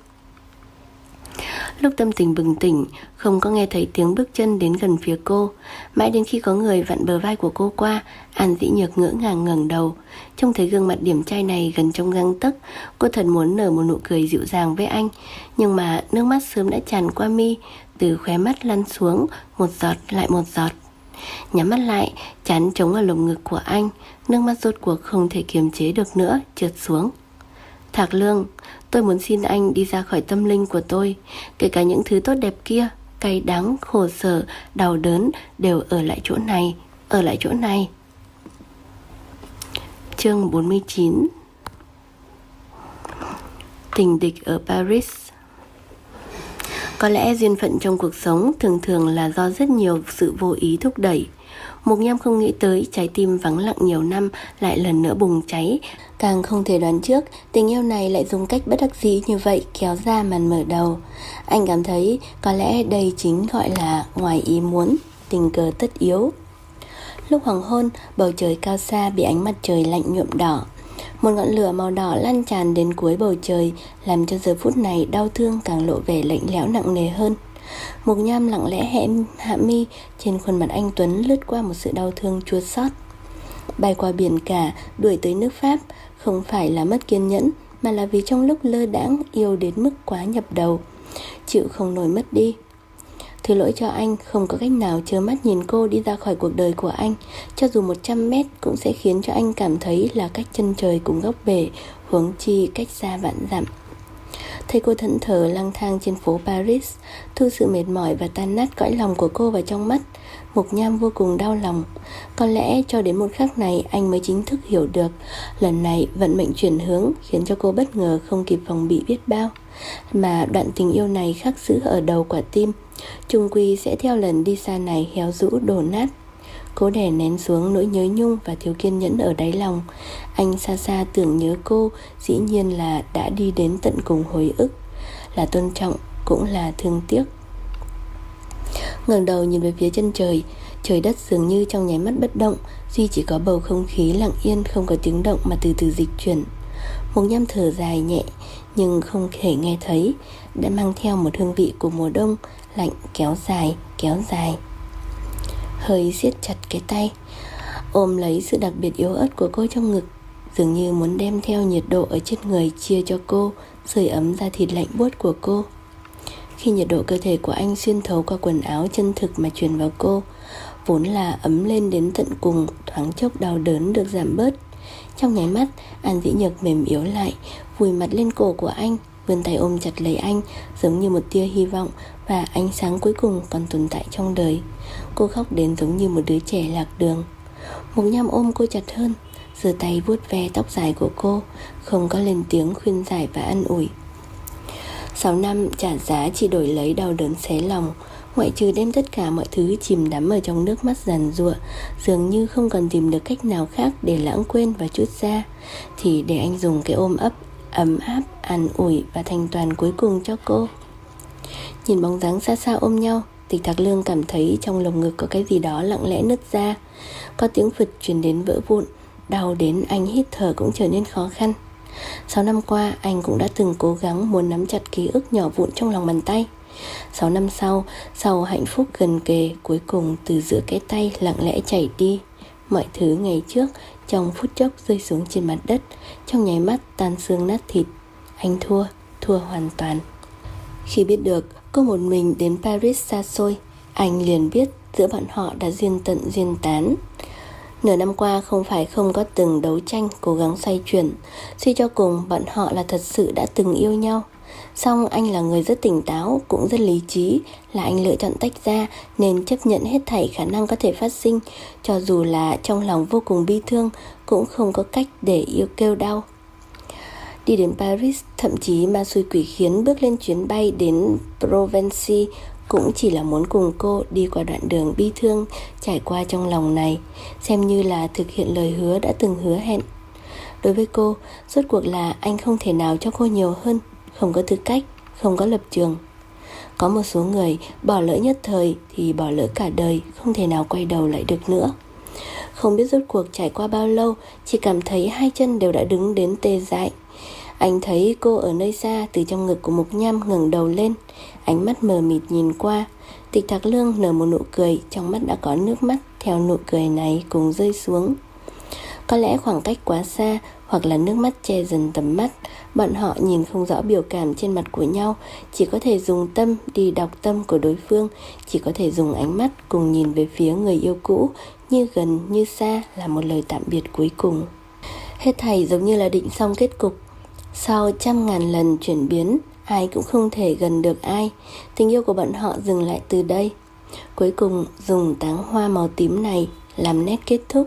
Lúc tâm tình bừng tỉnh, không có nghe thấy tiếng bước chân đến gần phía cô. Mãi đến khi có người vặn bờ vai của cô qua, An Dĩ Nhược ngỡ ngàng ngẩng đầu. Trông thấy gương mặt điển trai này gần trong gang tấc, cô thật muốn nở một nụ cười dịu dàng với anh. Nhưng mà nước mắt sớm đã tràn qua mi, từ khóe mắt lăn xuống, một giọt lại một giọt. Nhắm mắt lại, chán trống ở lồng ngực của anh, nước mắt rốt cuộc không thể kiềm chế được nữa, trượt xuống. Thạc Lương, tôi muốn xin anh đi ra khỏi tâm linh của tôi. Kể cả những thứ tốt đẹp kia, cay đắng, khổ sở, đau đớn đều ở lại chỗ này, ở lại chỗ này. Chương bốn mươi chín. Tình địch ở Paris. Có lẽ duyên phận trong cuộc sống thường thường là do rất nhiều sự vô ý thúc đẩy. Mục Nham không nghĩ tới trái tim vắng lặng nhiều năm lại lần nữa bùng cháy. Càng không thể đoán trước tình yêu này lại dùng cách bất đắc dĩ như vậy kéo ra màn mở đầu. Anh cảm thấy có lẽ đây chính gọi là ngoài ý muốn, tình cờ tất yếu. Lúc hoàng hôn, bầu trời cao xa bị ánh mặt trời lạnh nhuộm đỏ. Một ngọn lửa màu đỏ lan tràn đến cuối bầu trời, làm cho giờ phút này đau thương càng lộ vẻ lạnh lẽo nặng nề hơn. Mục Nham lặng lẽ hé hạ mi, trên khuôn mặt anh tuấn lướt qua một sự đau thương chua xót. Bay qua biển cả, đuổi tới nước Pháp, không phải là mất kiên nhẫn, mà là vì trong lúc lơ đãng yêu đến mức quá nhập đầu, chịu không nổi mất đi. Thứ lỗi cho anh, không có cách nào trơ mắt nhìn cô đi ra khỏi cuộc đời của anh. Cho dù một trăm mét cũng sẽ khiến cho anh cảm thấy là cách chân trời cùng góc bể, huống chi cách xa vạn dặm. Thấy cô thẫn thờ lang thang trên phố Paris, thu sự mệt mỏi và tan nát cõi lòng của cô vào trong mắt, Mục Nham vô cùng đau lòng. Có lẽ cho đến một khắc này anh mới chính thức hiểu được, lần này vận mệnh chuyển hướng khiến cho cô bất ngờ không kịp phòng bị biết bao. Mà đoạn tình yêu này khắc giữ ở đầu quả tim, chung quy sẽ theo lần đi xa này héo rũ đổ nát. Cố đè nén xuống nỗi nhớ nhung và thiếu kiên nhẫn ở đáy lòng. Anh xa xa tưởng nhớ cô, dĩ nhiên là đã đi đến tận cùng hồi ức, là tôn trọng, cũng là thương tiếc. Ngẩng đầu nhìn về phía chân trời, trời đất dường như trong nháy mắt bất động, duy chỉ có bầu không khí lặng yên, không có tiếng động mà từ từ dịch chuyển. Mộc Nham thở dài nhẹ nhưng không thể nghe thấy, đã mang theo một hương vị của mùa đông, lạnh kéo dài, kéo dài. Hơi siết chặt cái tay, ôm lấy sự đặc biệt yếu ớt của cô trong ngực, dường như muốn đem theo nhiệt độ ở trên người chia cho cô, sưởi ấm da thịt lạnh buốt của cô. Khi nhiệt độ cơ thể của anh xuyên thấu qua quần áo chân thực mà truyền vào cô, vốn là ấm lên đến tận cùng, thoáng chốc đau đớn được giảm bớt. Trong nháy mắt, An Dĩ Nhược mềm yếu lại, vùi mặt lên cổ của anh, vươn tay ôm chặt lấy anh, giống như một tia hy vọng và ánh sáng cuối cùng còn tồn tại trong đời. Cô khóc đến giống như một đứa trẻ lạc đường. Mộc Nham ôm cô chặt hơn, giơ tay vuốt ve tóc dài của cô, không có lên tiếng khuyên giải và an ủi. Sáu năm trả giá chỉ đổi lấy đau đớn xé lòng, ngoại trừ đem tất cả mọi thứ chìm đắm ở trong nước mắt giàn giụa, dường như không còn tìm được cách nào khác để lãng quên và trút ra, thì để anh dùng cái ôm ấp ấm áp, an ủi và thành toàn cuối cùng cho cô. Nhìn bóng dáng xa xa ôm nhau, Tịch Thạc Lương cảm thấy trong lồng ngực có cái gì đó lặng lẽ nứt ra. Có tiếng phịch truyền đến vỡ vụn, đau đến anh hít thở cũng trở nên khó khăn. Sáu năm qua, anh cũng đã từng cố gắng muốn nắm chặt ký ức nhỏ vụn trong lòng bàn tay. Sáu năm sau, sau hạnh phúc gần kề, cuối cùng từ giữa cái tay lặng lẽ chảy đi. Mọi thứ ngày trước trong phút chốc rơi xuống trên mặt đất, trong nháy mắt tan xương nát thịt. Anh thua, thua hoàn toàn. Khi biết được cô một mình đến Paris xa xôi, anh liền biết giữa bọn họ đã duyên tận duyên tán. Nửa năm qua không phải không có từng đấu tranh, cố gắng xoay chuyển. Suy cho cùng bọn họ là thật sự đã từng yêu nhau. Song anh là người rất tỉnh táo, cũng rất lý trí, là anh lựa chọn tách ra nên chấp nhận hết thảy khả năng có thể phát sinh, cho dù là trong lòng vô cùng bi thương, cũng không có cách để yêu kêu đau. Đi đến Paris, thậm chí ma xui quỷ khiến bước lên chuyến bay đến Provence cũng chỉ là muốn cùng cô đi qua đoạn đường bi thương trải qua trong lòng này, xem như là thực hiện lời hứa đã từng hứa hẹn. Đối với cô, rốt cuộc là anh không thể nào cho cô nhiều hơn, không có tư cách, không có lập trường. Có một số người bỏ lỡ nhất thời thì bỏ lỡ cả đời, không thể nào quay đầu lại được nữa. Không biết rốt cuộc trải qua bao lâu, chỉ cảm thấy hai chân đều đã đứng đến tê dại. Anh thấy cô ở nơi xa, từ trong ngực của Mộc Nham ngẩng đầu lên, ánh mắt mờ mịt nhìn qua. Tịch Thạc Lương nở một nụ cười, trong mắt đã có nước mắt theo nụ cười này cùng rơi xuống. Có lẽ khoảng cách quá xa, hoặc là nước mắt che dần tầm mắt, bọn họ nhìn không rõ biểu cảm trên mặt của nhau, chỉ có thể dùng tâm đi đọc tâm của đối phương, chỉ có thể dùng ánh mắt cùng nhìn về phía người yêu cũ, như gần như xa là một lời tạm biệt cuối cùng. Hết thảy giống như là định xong kết cục. Sau trăm ngàn lần chuyển biến, ai cũng không thể gần được ai. Tình yêu của bọn họ dừng lại từ đây. Cuối cùng dùng táng hoa màu tím này làm nét kết thúc.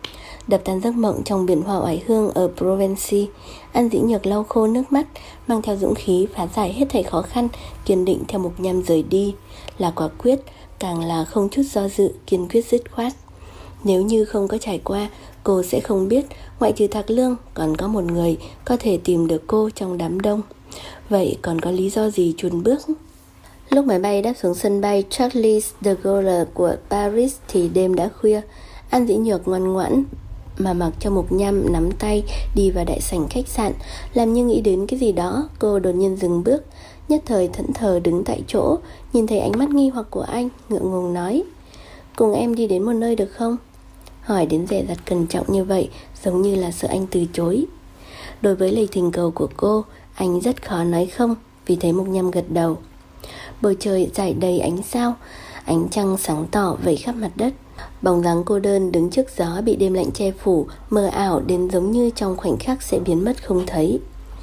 Đập tan giấc mộng trong biển hoa oải hương ở Provence, An Dĩ Nhược lau khô nước mắt, mang theo dũng khí phá giải hết thảy khó khăn, kiên định theo Mộc Nham rời đi. Là quả quyết, càng là không chút do dự, kiên quyết dứt khoát. Nếu như không có trải qua, cô sẽ không biết ngoại trừ Thạc Lương còn có một người có thể tìm được cô trong đám đông. Vậy còn có lý do gì chùn bước? Lúc máy bay đáp xuống sân bay Charles de Gaulle của Paris thì đêm đã khuya. An Dĩ Nhược ngoan ngoãn mà mặc cho Mộc Nham nắm tay đi vào đại sảnh khách sạn. Làm như nghĩ đến cái gì đó, cô đột nhiên dừng bước, nhất thời thẫn thờ đứng tại chỗ. Nhìn thấy ánh mắt nghi hoặc của anh, ngượng ngùng nói: "Cùng em đi đến một nơi được không?" Hỏi đến dè dặt cẩn trọng như vậy, giống như là sợ anh từ chối. Đối với lời thỉnh cầu của cô, anh rất khó nói không, vì thế Mộc Nham gật đầu. Bầu trời rải đầy ánh sao, ánh trăng sáng tỏ vẩy khắp mặt đất. Bóng dáng cô đơn đứng trước gió bị đêm lạnh che phủ, mờ ảo đến giống như trong khoảnh khắc sẽ biến mất không thấy.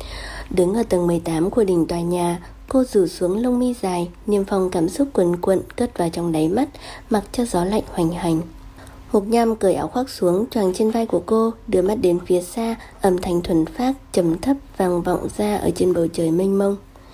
Đứng ở tầng mười tám của đỉnh tòa nhà, cô rủ xuống lông mi dài, niềm phong cảm xúc cuồn cuộn cất vào trong đáy mắt, mặc cho gió lạnh hoành hành. Mộc Nham cởi áo khoác xuống choàng trên vai của cô, đưa mắt đến phía xa, âm thanh thuần phác trầm thấp vang vọng ra ở trên bầu trời mênh mông.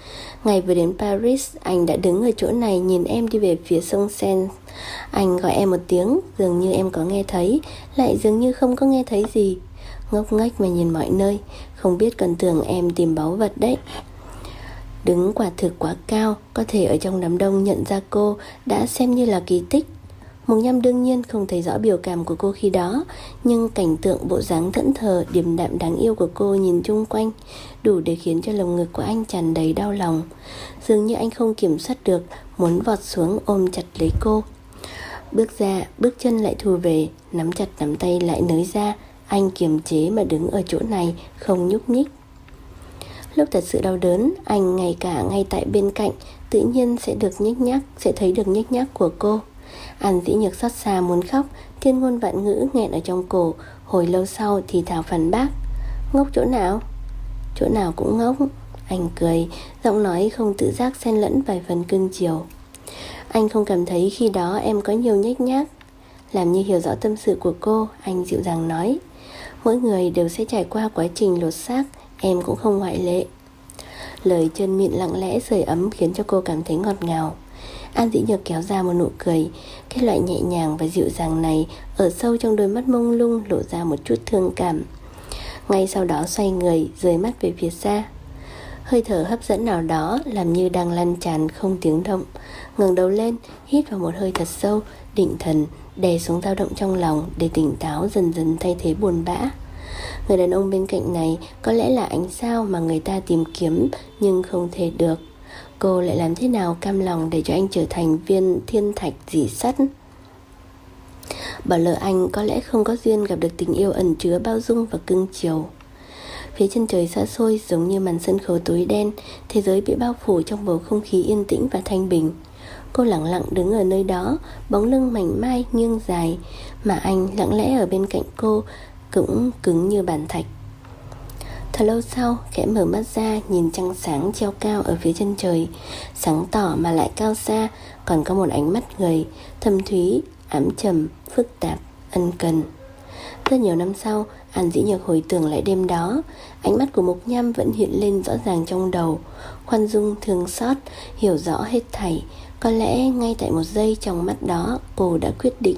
Ngày vừa đến Paris, anh đã đứng ở chỗ này nhìn em đi về phía sông Seine. Anh gọi em một tiếng, dường như em có nghe thấy, lại dường như không có nghe thấy gì. Ngốc nghếch mà nhìn mọi nơi, không biết còn tưởng em tìm báu vật đấy. Đứng quả thực quá cao, có thể ở trong đám đông nhận ra cô đã xem như là kỳ tích. Mục Nham đương nhiên không thấy rõ biểu cảm của cô khi đó, nhưng cảnh tượng bộ dáng thẫn thờ, điềm đạm đáng yêu của cô nhìn chung quanh đủ để khiến cho lồng ngực của anh tràn đầy đau lòng. Dường như anh không kiểm soát được, muốn vọt xuống ôm chặt lấy cô. Bước ra, bước chân lại thu về, nắm chặt nắm tay lại nới ra. Anh kiềm chế mà đứng ở chỗ này, không nhúc nhích. Lúc thật sự đau đớn, anh ngay cả ngay tại bên cạnh tự nhiên sẽ được nhích nhác, sẽ thấy được nhích nhác của cô. An Dĩ Nhược xót xa muốn khóc, thiên ngôn vạn ngữ nghẹn ở trong cổ. Hồi lâu sau thì thào phản bác: ngốc chỗ nào? Chỗ nào cũng ngốc. Anh cười, giọng nói không tự giác xen lẫn vài phần cưng chiều. Anh không cảm thấy khi đó em có nhiều nhếch nhác. Làm như hiểu rõ tâm sự của cô, anh dịu dàng nói: mỗi người đều sẽ trải qua quá trình lột xác, em cũng không ngoại lệ. Lời chân mịn lặng lẽ sưởi ấm khiến cho cô cảm thấy ngọt ngào. An Dĩ Nhược kéo ra một nụ cười. Cái loại nhẹ nhàng và dịu dàng này ở sâu trong đôi mắt mông lung lộ ra một chút thương cảm. Ngay sau đó xoay người, rời mắt về phía xa. Hơi thở hấp dẫn nào đó làm như đang lan tràn không tiếng động. Ngẩng đầu lên, hít vào một hơi thật sâu, định thần, đè xuống dao động trong lòng để tỉnh táo dần dần thay thế buồn bã. Người đàn ông bên cạnh này có lẽ là ánh sao mà người ta tìm kiếm nhưng không thể được. Cô lại làm thế nào cam lòng để cho anh trở thành viên thiên thạch dỉ sắt? Bảo lỡ anh có lẽ không có duyên gặp được tình yêu ẩn chứa bao dung và cưng chiều. Phía chân trời xa xôi giống như màn sân khấu tối đen, thế giới bị bao phủ trong bầu không khí yên tĩnh và thanh bình. Cô lặng lặng đứng ở nơi đó, bóng lưng mảnh mai nghiêng dài, mà anh lặng lẽ ở bên cạnh cô, cũng cứng như bàn thạch. Thật lâu sau, khẽ mở mắt ra nhìn trăng sáng treo cao ở phía chân trời, sáng tỏ mà lại cao xa, còn có một ánh mắt người, thâm thúy, ám trầm, phức tạp, ân cần. Rất nhiều năm sau, An Dĩ Nhược hồi tưởng lại đêm đó, ánh mắt của Mục Nham vẫn hiện lên rõ ràng trong đầu, khoan dung thương xót, hiểu rõ hết thảy. Có lẽ ngay tại một giây trong mắt đó, cô đã quyết định.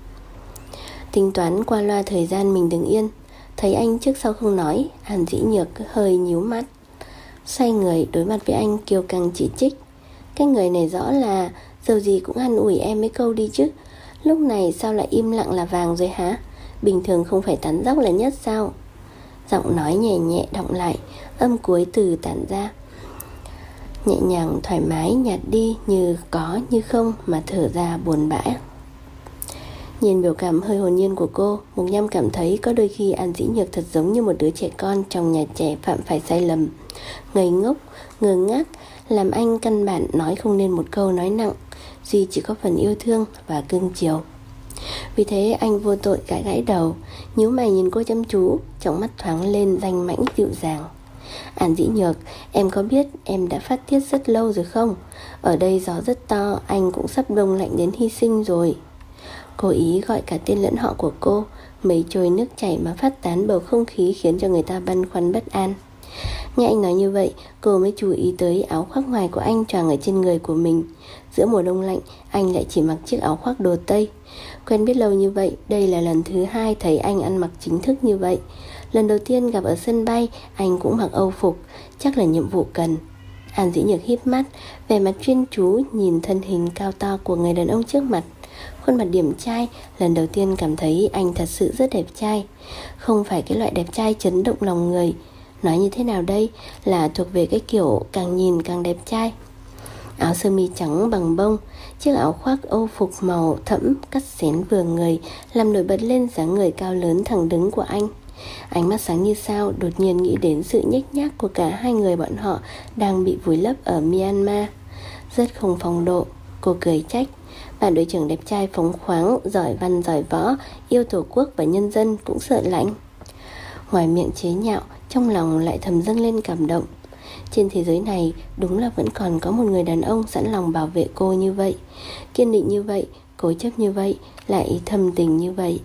Tính toán qua loa thời gian mình đứng yên, thấy anh trước sau không nói, An Dĩ Nhược hơi nhíu mắt, xoay người đối mặt với anh kiêu căng chỉ trích. Cái người này rõ là dầu gì cũng an ủi em mấy câu đi chứ, lúc này sao lại im lặng là vàng rồi hả? Bình thường không phải tán dóc là nhất sao? Giọng nói nhẹ nhẹ đọng lại, âm cuối từ tản ra, nhẹ nhàng thoải mái nhạt đi, như có như không mà thở ra buồn bã. Nhìn biểu cảm hơi hồn nhiên của cô, Mục Nham cảm thấy có đôi khi An Dĩ Nhược thật giống như một đứa trẻ con trong nhà trẻ phạm phải sai lầm, ngây ngốc, ngơ ngác, làm anh căn bản nói không nên một câu nói nặng, duy chỉ có phần yêu thương và cưng chiều. Vì thế anh vô tội gãi gãi đầu, nhíu mày nhìn cô chăm chú, trong mắt thoáng lên danh mãnh dịu dàng. An Dĩ Nhược, em có biết em đã phát tiết rất lâu rồi không? Ở đây gió rất to, anh cũng sắp đông lạnh đến hy sinh rồi. Cố ý gọi cả tên lẫn họ của cô, mấy trôi nước chảy mà phát tán bầu không khí khiến cho người ta băn khoăn bất an. Nghe anh nói như vậy, cô mới chú ý tới áo khoác ngoài của anh choàng ở trên người của mình. Giữa mùa đông lạnh, anh lại chỉ mặc chiếc áo khoác đồ Tây. Quen biết lâu như vậy, đây là lần thứ hai thấy anh ăn mặc chính thức như vậy. Lần đầu tiên gặp ở sân bay, anh cũng mặc âu phục, chắc là nhiệm vụ cần. An Dĩ Nhược híp mắt, vẻ mặt chuyên chú nhìn thân hình cao to của người đàn ông trước mặt. Khuôn mặt điển trai, lần đầu tiên cảm thấy anh thật sự rất đẹp trai. Không phải cái loại đẹp trai chấn động lòng người. Nói như thế nào đây, là thuộc về cái kiểu càng nhìn càng đẹp trai. Áo sơ mi trắng bằng bông, chiếc áo khoác âu phục màu thẫm cắt xén vừa người, làm nổi bật lên dáng người cao lớn thẳng đứng của anh. Ánh mắt sáng như sao đột nhiên nghĩ đến sự nhếch nhác của cả hai người bọn họ đang bị vùi lấp ở Myanmar. Rất không phong độ. Cô cười trách, bạn đội trưởng đẹp trai phóng khoáng, giỏi văn giỏi võ, yêu tổ quốc và nhân dân cũng sợ lạnh. Ngoài miệng chế nhạo, trong lòng lại thầm dâng lên cảm động. Trên thế giới này đúng là vẫn còn có một người đàn ông sẵn lòng bảo vệ cô như vậy, kiên định như vậy, cố chấp như vậy, lại thầm tình như vậy.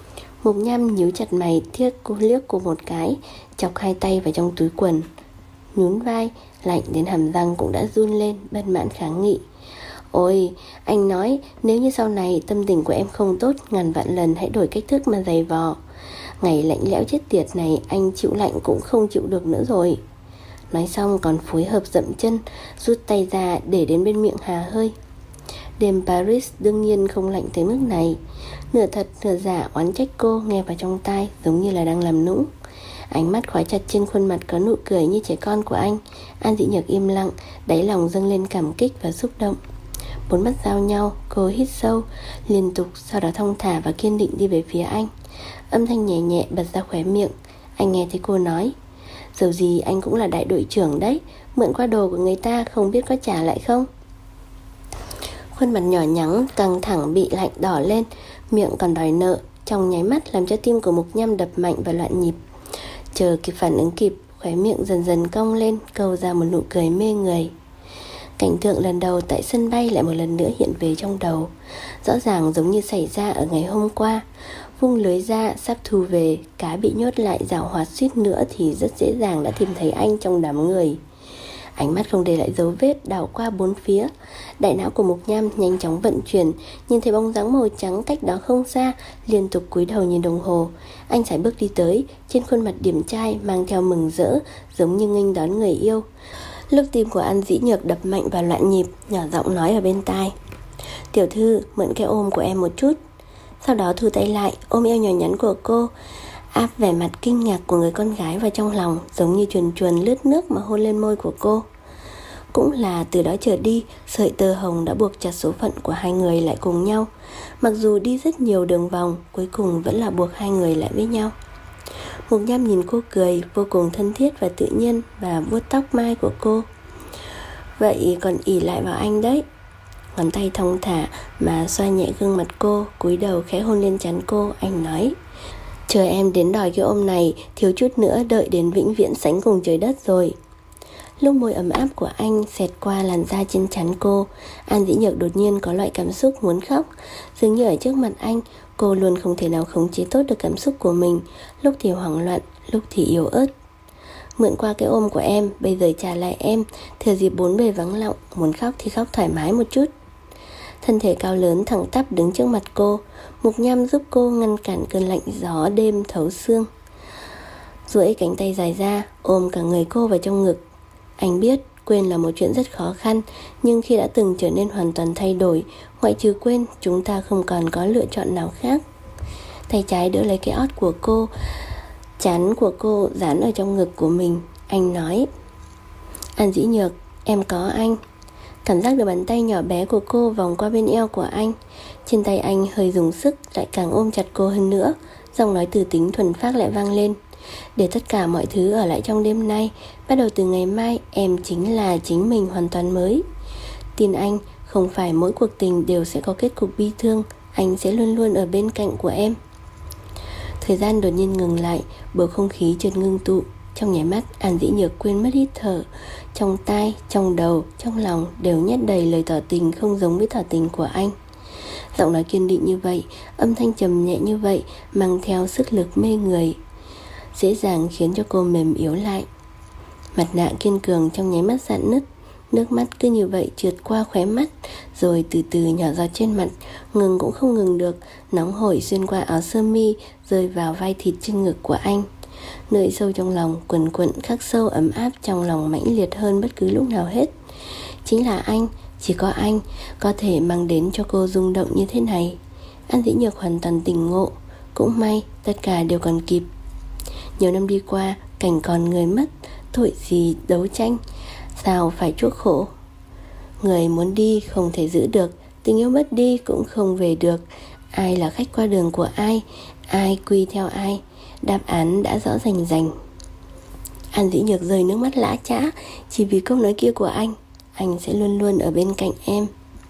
Mục Nham nhíu chặt mày, thiết cô liếc cô một cái, chọc hai tay vào trong túi quần. nhún vai, lạnh đến hàm răng cũng đã run lên, bất mãn kháng nghị. Ôi, anh nói nếu như sau này tâm tình của em không tốt, ngàn vạn lần hãy đổi cách thức mà giày vò. Ngày lạnh lẽo chết tiệt này anh chịu lạnh cũng không chịu được nữa rồi. Nói xong còn phối hợp dậm chân, rút tay ra để đến bên miệng hà hơi. Đêm Paris đương nhiên không lạnh tới mức này. Nửa thật nửa giả oán trách cô nghe vào trong tai, giống như là đang làm nũng. Ánh mắt khóa chặt trên khuôn mặt có nụ cười như trẻ con của anh. An Dĩ Nhược im lặng, đáy lòng dâng lên cảm kích và xúc động. Bốn mắt giao nhau, cô hít sâu liên tục, sau đó thong thả và kiên định đi về phía anh. Âm thanh nhẹ nhẹ bật ra khóe miệng. Anh nghe thấy cô nói, dầu gì anh cũng là đại đội trưởng đấy, mượn qua đồ của người ta không biết có trả lại không. Khuôn mặt nhỏ nhắn căng thẳng bị lạnh đỏ lên, miệng còn đòi nợ, trong nháy mắt làm cho tim của Mục Nhâm đập mạnh và loạn nhịp. Chờ kịp phản ứng kịp, khóe miệng dần dần cong lên, câu ra một nụ cười mê người. Cảnh tượng lần đầu tại sân bay lại một lần nữa hiện về trong đầu, rõ ràng giống như xảy ra ở ngày hôm qua. Vung lưới ra sắp thu về, cá bị nhốt lại giảo hoạt suýt nữa thì rất dễ dàng đã tìm thấy anh trong đám người. Ánh mắt không để lại dấu vết đảo qua bốn phía. Đại não của Mục Nham nhanh chóng vận chuyển, nhìn thấy bóng dáng màu trắng cách đó không xa, liên tục cúi đầu nhìn đồng hồ. Anh sải bước đi tới, trên khuôn mặt điển trai mang theo mừng rỡ, giống như nghênh đón người yêu. Lúc tim của An Dĩ Nhược đập mạnh và loạn nhịp, nhỏ giọng nói ở bên tai, tiểu thư, mượn cái ôm của em một chút. Sau đó thu tay lại, ôm eo nhỏ nhắn của cô, áp vẻ mặt kinh ngạc của người con gái vào trong lòng, giống như chuồn chuồn lướt nước mà hôn lên môi của cô. Cũng là từ đó trở đi, sợi tơ hồng đã buộc chặt số phận của hai người lại cùng nhau. Mặc dù đi rất nhiều đường vòng, cuối cùng vẫn là buộc hai người lại với nhau. Mục Nham nhìn cô cười, vô cùng thân thiết và tự nhiên, và vuốt tóc mai của cô. Vậy còn ỷ lại vào anh đấy. Ngón tay thong thả mà xoa nhẹ gương mặt cô, cúi đầu khẽ hôn lên trán cô. Anh nói, chờ em đến đòi cái ôm này, thiếu chút nữa đợi đến vĩnh viễn sánh cùng trời đất rồi. Lúc môi ấm áp của anh xẹt qua làn da trên trán cô, An Dĩ Nhược đột nhiên có loại cảm xúc muốn khóc. Dường như ở trước mặt anh, cô luôn không thể nào khống chế tốt được cảm xúc của mình, lúc thì hoảng loạn, lúc thì yếu ớt. Mượn qua cái ôm của em, bây giờ trả lại em, thừa dịp bốn bề vắng lặng, muốn khóc thì khóc thoải mái một chút. Thân thể cao lớn thẳng tắp đứng trước mặt cô, Mục Nham giúp cô ngăn cản cơn lạnh gió đêm thấu xương. Duỗi cánh tay dài ra, ôm cả người cô vào trong ngực. Anh biết quên là một chuyện rất khó khăn, nhưng khi đã từng trở nên hoàn toàn thay đổi, ngoại trừ quên, chúng ta không còn có lựa chọn nào khác. Tay trái đỡ lấy cái ót của cô, trán của cô dán ở trong ngực của mình. Anh nói, An Dĩ Nhược, em có anh. Cảm giác được bàn tay nhỏ bé của cô vòng qua bên eo của anh. Trên tay anh hơi dùng sức, lại càng ôm chặt cô hơn nữa. Giọng nói từ tính thuần phác lại vang lên, để tất cả mọi thứ ở lại trong đêm nay. Bắt đầu từ ngày mai, em chính là chính mình hoàn toàn mới. Tin anh, không phải mỗi cuộc tình đều sẽ có kết cục bi thương. Anh sẽ luôn luôn ở bên cạnh của em. Thời gian đột nhiên ngừng lại, bầu không khí chợt ngưng tụ. Trong nháy mắt, An Dĩ Nhược quên mất hít thở. Trong tai, trong đầu, trong lòng đều nhét đầy lời tỏ tình không giống với tỏ tình của anh. Giọng nói kiên định như vậy, âm thanh trầm nhẹ như vậy, mang theo sức lực mê người, dễ dàng khiến cho cô mềm yếu lại. Mặt nạ kiên cường trong nháy mắt rạn nứt. Nước mắt cứ như vậy trượt qua khóe mắt, rồi từ từ nhỏ giọt trên mặt, ngừng cũng không ngừng được, nóng hổi xuyên qua áo sơ mi, rơi vào vai thịt trên ngực của anh. Nơi sâu trong lòng quần quận khắc sâu ấm áp trong lòng mãnh liệt hơn bất cứ lúc nào hết. Chính là anh, chỉ có anh có thể mang đến cho cô rung động như thế này. An Dĩ Nhược hoàn toàn tỉnh ngộ. Cũng may tất cả đều còn kịp. Nhiều năm đi qua, cảnh còn người mất, tội gì đấu tranh, sao phải chuốc khổ. Người muốn đi không thể giữ được, tình yêu mất đi cũng không về được. Ai là khách qua đường của ai, ai quy theo ai, đáp án đã rõ rành rành. An Dĩ Nhược rơi nước mắt lã chã, chỉ vì câu nói kia của anh, anh sẽ luôn luôn ở bên cạnh em.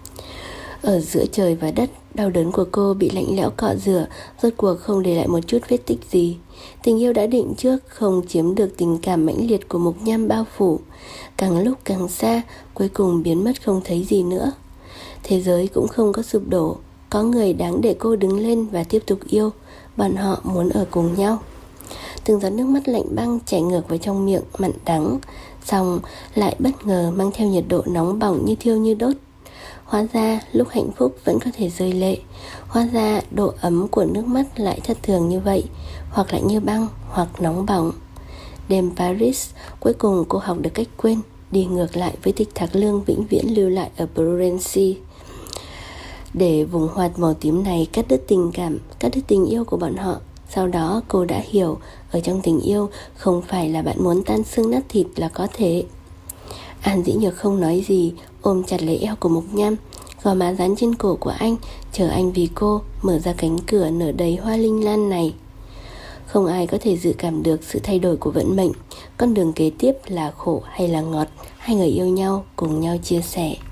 Ở giữa trời và đất, đau đớn của cô bị lạnh lẽo cọ rửa, rốt cuộc không để lại một chút vết tích gì. Tình yêu đã định trước không chiếm được tình cảm mãnh liệt của Mục Nham bao phủ. Càng lúc càng xa, cuối cùng biến mất không thấy gì nữa. Thế giới cũng không có sụp đổ. Có người đáng để cô đứng lên và tiếp tục yêu. Bọn họ muốn ở cùng nhau. Từng giọt nước mắt lạnh băng chảy ngược vào trong miệng, mặn đắng. xong lại bất ngờ mang theo nhiệt độ nóng bỏng như thiêu như đốt. Hóa ra lúc hạnh phúc vẫn có thể rơi lệ. Hóa ra độ ấm của nước mắt lại thất thường như vậy, hoặc lạnh như băng, hoặc nóng bỏng. Đêm Paris, cuối cùng cô học được cách quên, đi ngược lại với tịch Thạc Lương vĩnh viễn lưu lại ở Brunelleschi. Để vùng hoạt màu tím này cắt đứt tình cảm, cắt đứt tình yêu của bọn họ. Sau đó cô đã hiểu, ở trong tình yêu không phải là bạn muốn tan xương nát thịt là có thể. An Dĩ Nhược không nói gì, ôm chặt lấy eo của Mục Nham, gò má dán trên cổ của anh, chờ anh vì cô mở ra cánh cửa nở đầy hoa linh lan này. Không ai có thể dự cảm được sự thay đổi của vận mệnh. Con đường kế tiếp là khổ hay là ngọt, hai người yêu nhau cùng nhau chia sẻ.